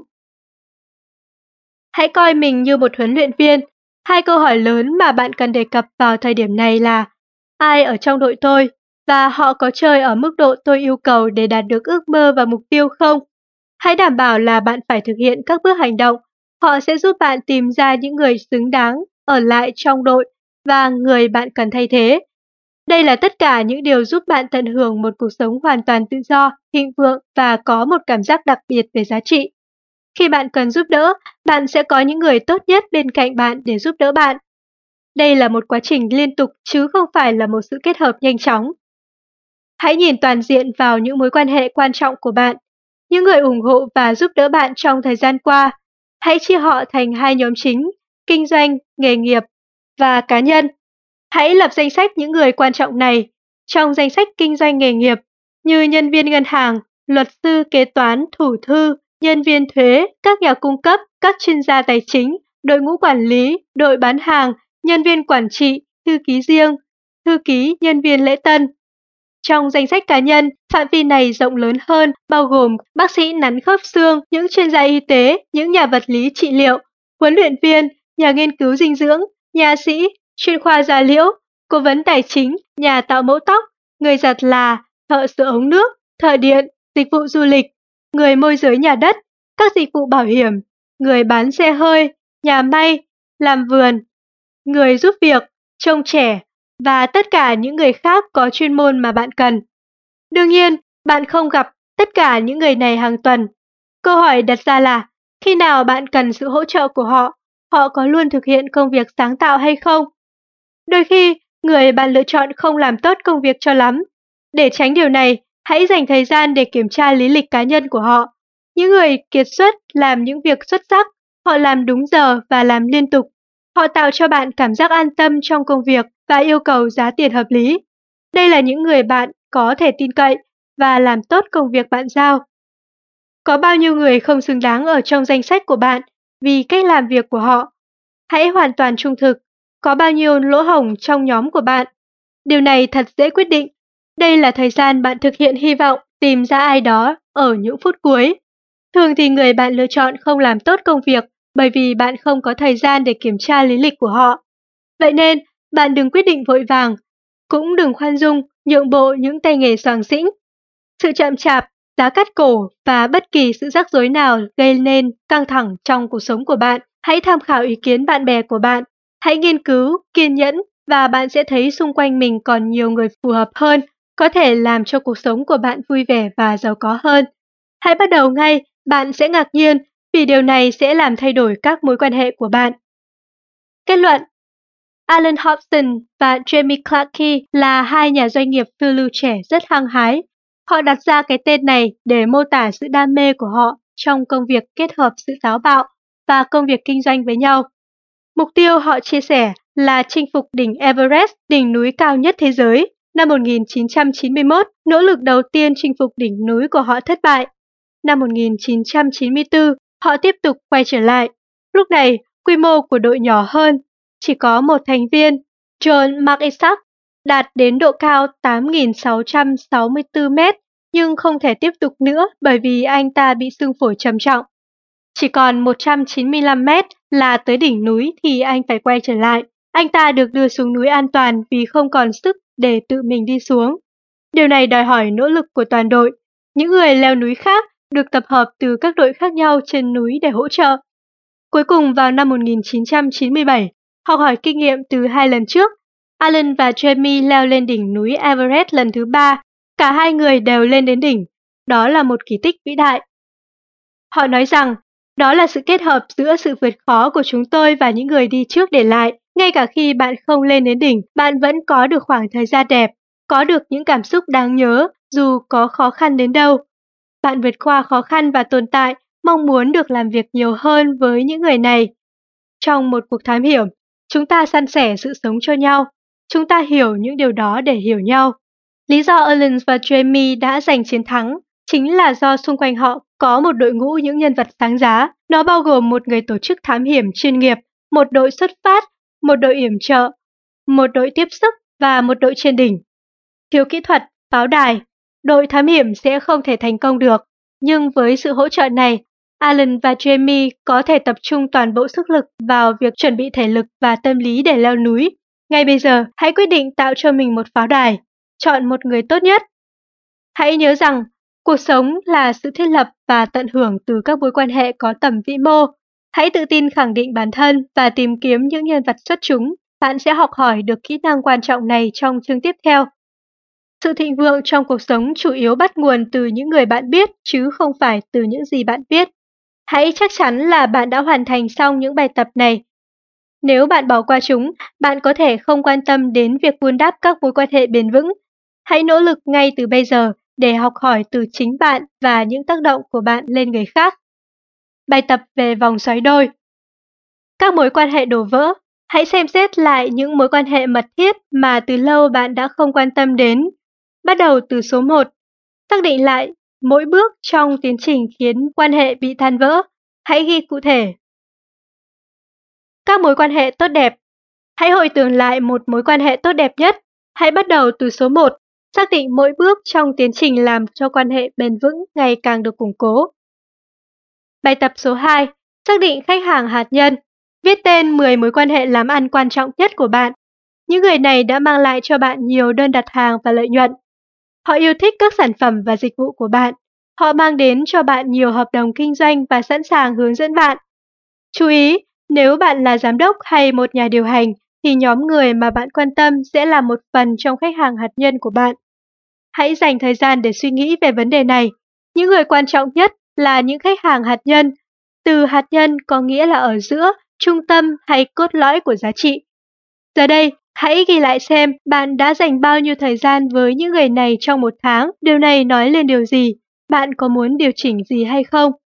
Hãy coi mình như một huấn luyện viên. 2 câu hỏi lớn mà bạn cần đề cập vào thời điểm này là: ai ở trong đội tôi và họ có chơi ở mức độ tôi yêu cầu để đạt được ước mơ và mục tiêu không? Hãy đảm bảo là bạn phải thực hiện các bước hành động. Họ sẽ giúp bạn tìm ra những người xứng đáng ở lại trong đội và người bạn cần thay thế. Đây là tất cả những điều giúp bạn tận hưởng một cuộc sống hoàn toàn tự do, thịnh vượng và có một cảm giác đặc biệt về giá trị. Khi bạn cần giúp đỡ, bạn sẽ có những người tốt nhất bên cạnh bạn để giúp đỡ bạn. Đây là một quá trình liên tục chứ không phải là một sự kết hợp nhanh chóng. Hãy nhìn toàn diện vào những mối quan hệ quan trọng của bạn, những người ủng hộ và giúp đỡ bạn trong thời gian qua. Hãy chia họ thành 2 nhóm chính: kinh doanh, nghề nghiệp và cá nhân. Hãy lập danh sách những người quan trọng này. Trong danh sách kinh doanh nghề nghiệp, như nhân viên ngân hàng, luật sư, kế toán, thủ thư, nhân viên thuế, các nhà cung cấp, các chuyên gia tài chính, đội ngũ quản lý, đội bán hàng, nhân viên quản trị, thư ký riêng, thư ký, nhân viên lễ tân. Trong danh sách cá nhân, phạm vi này rộng lớn hơn, bao gồm bác sĩ nắn khớp xương, những chuyên gia y tế, những nhà vật lý trị liệu, huấn luyện viên, nhà nghiên cứu dinh dưỡng, nha sĩ, chuyên khoa da liễu, cố vấn tài chính, nhà tạo mẫu tóc, người giặt là, thợ sửa ống nước, thợ điện, dịch vụ du lịch, người môi giới nhà đất, các dịch vụ bảo hiểm, người bán xe hơi, nhà may, làm vườn, người giúp việc, trông trẻ và tất cả những người khác có chuyên môn mà bạn cần. Đương nhiên, bạn không gặp tất cả những người này hàng tuần. Câu hỏi đặt ra là, khi nào bạn cần sự hỗ trợ của họ, họ có luôn thực hiện công việc sáng tạo hay không? Đôi khi, người bạn lựa chọn không làm tốt công việc cho lắm. Để tránh điều này, hãy dành thời gian để kiểm tra lý lịch cá nhân của họ. Những người kiệt xuất làm những việc xuất sắc, họ làm đúng giờ và làm liên tục. Họ tạo cho bạn cảm giác an tâm trong công việc và yêu cầu giá tiền hợp lý. Đây là những người bạn có thể tin cậy và làm tốt công việc bạn giao. Có bao nhiêu người không xứng đáng ở trong danh sách của bạn vì cách làm việc của họ? Hãy hoàn toàn trung thực. Có bao nhiêu lỗ hổng trong nhóm của bạn? Điều này thật dễ quyết định. Đây là thời gian bạn thực hiện hy vọng tìm ra ai đó ở những phút cuối. Thường thì người bạn lựa chọn không làm tốt công việc bởi vì bạn không có thời gian để kiểm tra lý lịch của họ. Vậy nên, bạn đừng quyết định vội vàng, cũng đừng khoan dung, nhượng bộ những tay nghề soàng xĩnh. Sự chậm chạp, giá cắt cổ và bất kỳ sự rắc rối nào gây nên căng thẳng trong cuộc sống của bạn. Hãy tham khảo ý kiến bạn bè của bạn. Hãy nghiên cứu, kiên nhẫn và bạn sẽ thấy xung quanh mình còn nhiều người phù hợp hơn, có thể làm cho cuộc sống của bạn vui vẻ và giàu có hơn. Hãy bắt đầu ngay, bạn sẽ ngạc nhiên vì điều này sẽ làm thay đổi các mối quan hệ của bạn. Kết luận: Alan Hobson và Jamie Clarke là hai nhà doanh nghiệp phiêu lưu trẻ rất hăng hái. Họ đặt ra cái tên này để mô tả sự đam mê của họ trong công việc kết hợp sự táo bạo và công việc kinh doanh với nhau. Mục tiêu họ chia sẻ là chinh phục đỉnh Everest, đỉnh núi cao nhất thế giới. Năm 1991, nỗ lực đầu tiên chinh phục đỉnh núi của họ thất bại. Năm 1994, họ tiếp tục quay trở lại. Lúc này, quy mô của đội nhỏ hơn, chỉ có một thành viên, John McIsaac, đạt đến độ cao 8.664 mét nhưng không thể tiếp tục nữa bởi vì anh ta bị xương phổi trầm trọng. Chỉ còn 195 mét là tới đỉnh núi thì anh phải quay trở lại. Anh ta được đưa xuống núi an toàn vì không còn sức để tự mình đi xuống. Điều này đòi hỏi nỗ lực của toàn đội. Những người leo núi khác được tập hợp từ các đội khác nhau trên núi để hỗ trợ. Cuối cùng vào năm 1997, học hỏi kinh nghiệm từ hai lần trước, Alan và Jamie leo lên đỉnh núi Everest lần thứ 3. Cả hai người đều lên đến đỉnh. Đó là một kỳ tích vĩ đại. Họ nói rằng, đó là sự kết hợp giữa sự vượt khó của chúng tôi và những người đi trước để lại. Ngay cả khi bạn không lên đến đỉnh, bạn vẫn có được khoảng thời gian đẹp, có được những cảm xúc đáng nhớ dù có khó khăn đến đâu. Bạn vượt qua khó khăn và tồn tại, mong muốn được làm việc nhiều hơn với những người này. Trong một cuộc thám hiểm, chúng ta san sẻ sự sống cho nhau. Chúng ta hiểu những điều đó để hiểu nhau. Lý do Alan và Jamie đã giành chiến thắng chính là do xung quanh họ có một đội ngũ những nhân vật sáng giá. Nó bao gồm một người tổ chức thám hiểm chuyên nghiệp, một đội xuất phát, một đội yểm trợ, một đội tiếp sức và một đội trên đỉnh. Thiếu kỹ thuật, pháo đài, đội thám hiểm sẽ không thể thành công được. Nhưng với sự hỗ trợ này, Alan và Jamie có thể tập trung toàn bộ sức lực vào việc chuẩn bị thể lực và tâm lý để leo núi. Ngay bây giờ, hãy quyết định tạo cho mình một pháo đài. Chọn một người tốt nhất. Hãy nhớ rằng, cuộc sống là sự thiết lập và tận hưởng từ các mối quan hệ có tầm vĩ mô. Hãy tự tin khẳng định bản thân và tìm kiếm những nhân vật xuất chúng. Bạn sẽ học hỏi được kỹ năng quan trọng này trong chương tiếp theo. Sự thịnh vượng trong cuộc sống chủ yếu bắt nguồn từ những người bạn biết chứ không phải từ những gì bạn biết. Hãy chắc chắn là bạn đã hoàn thành xong những bài tập này. Nếu bạn bỏ qua chúng, bạn có thể không quan tâm đến việc vun đắp các mối quan hệ bền vững. Hãy nỗ lực ngay từ bây giờ để học hỏi từ chính bạn và những tác động của bạn lên người khác. Bài tập về vòng xoáy đôi. Các mối quan hệ đổ vỡ. Hãy xem xét lại những mối quan hệ mật thiết mà từ lâu bạn đã không quan tâm đến. Bắt đầu từ số 1. Xác định lại mỗi bước trong tiến trình khiến quan hệ bị tan vỡ. Hãy ghi cụ thể. Các mối quan hệ tốt đẹp. Hãy hồi tưởng lại một mối quan hệ tốt đẹp nhất. Hãy bắt đầu từ số 1. Xác định mỗi bước trong tiến trình làm cho quan hệ bền vững ngày càng được củng cố. Bài tập số 2. Xác định khách hàng hạt nhân. Viết tên 10 mối quan hệ làm ăn quan trọng nhất của bạn. Những người này đã mang lại cho bạn nhiều đơn đặt hàng và lợi nhuận. Họ yêu thích các sản phẩm và dịch vụ của bạn. Họ mang đến cho bạn nhiều hợp đồng kinh doanh và sẵn sàng hướng dẫn bạn. Chú ý, nếu bạn là giám đốc hay một nhà điều hành, thì nhóm người mà bạn quan tâm sẽ là một phần trong khách hàng hạt nhân của bạn. Hãy dành thời gian để suy nghĩ về vấn đề này. Những người quan trọng nhất là những khách hàng hạt nhân. Từ hạt nhân có nghĩa là ở giữa, trung tâm hay cốt lõi của giá trị. Giờ đây, hãy ghi lại xem bạn đã dành bao nhiêu thời gian với những người này trong một tháng. Điều này nói lên điều gì? Bạn có muốn điều chỉnh gì hay không?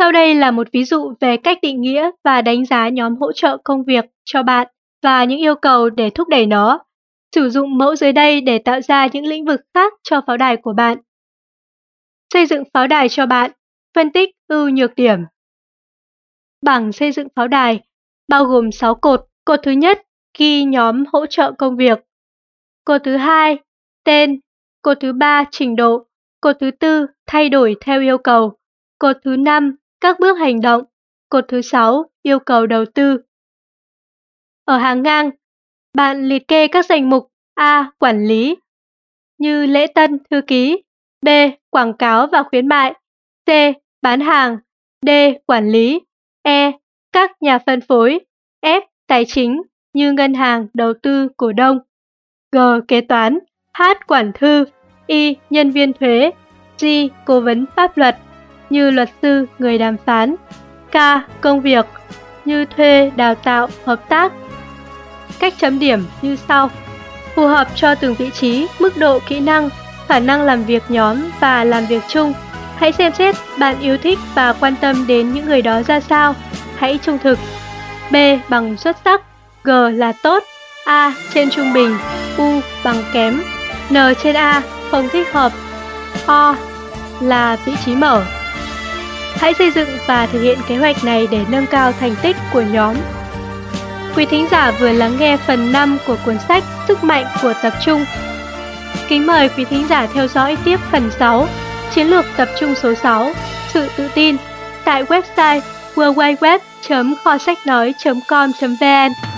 Sau đây là một ví dụ về cách định nghĩa và đánh giá nhóm hỗ trợ công việc cho bạn và những yêu cầu để thúc đẩy nó. Sử dụng mẫu dưới đây để tạo ra những lĩnh vực khác cho pháo đài của bạn. Xây dựng pháo đài cho bạn, phân tích ưu nhược điểm. Bảng xây dựng pháo đài bao gồm 6 cột. Cột thứ nhất ghi nhóm hỗ trợ công việc. Cột thứ hai tên. Cột thứ ba trình độ. Cột thứ tư thay đổi theo yêu cầu. Cột thứ 5 các bước hành động. Cột thứ 6 yêu cầu đầu tư. Ở hàng ngang, bạn liệt kê các danh mục A. Quản lý như lễ tân, thư ký. B. Quảng cáo và khuyến mại. C. Bán hàng. D. Quản lý. E. Các nhà phân phối. F. Tài chính như ngân hàng, đầu tư, cổ đông. G. Kế toán. H. Quản thư. I. Nhân viên thuế. G. Cố vấn pháp luật như luật sư, người đàm phán. K. Công việc như thuê, đào tạo, hợp tác. Cách chấm điểm như sau. Phù hợp cho từng vị trí, mức độ kỹ năng, khả năng làm việc nhóm và làm việc chung. Hãy xem xét bạn yêu thích và quan tâm đến những người đó ra sao. Hãy trung thực. B. Bằng xuất sắc. G là tốt. A. Trên trung bình. U. Bằng kém. N trên A. Không thích hợp. O. Là vị trí mở. Hãy xây dựng và thực hiện kế hoạch này để nâng cao thành tích của nhóm. Quý thính giả vừa lắng nghe phần 5 của cuốn sách Sức mạnh của tập trung. Kính mời quý thính giả theo dõi tiếp phần 6, Chiến lược tập trung số 6, Sự tự tin, tại website www.khosachnói.com.vn.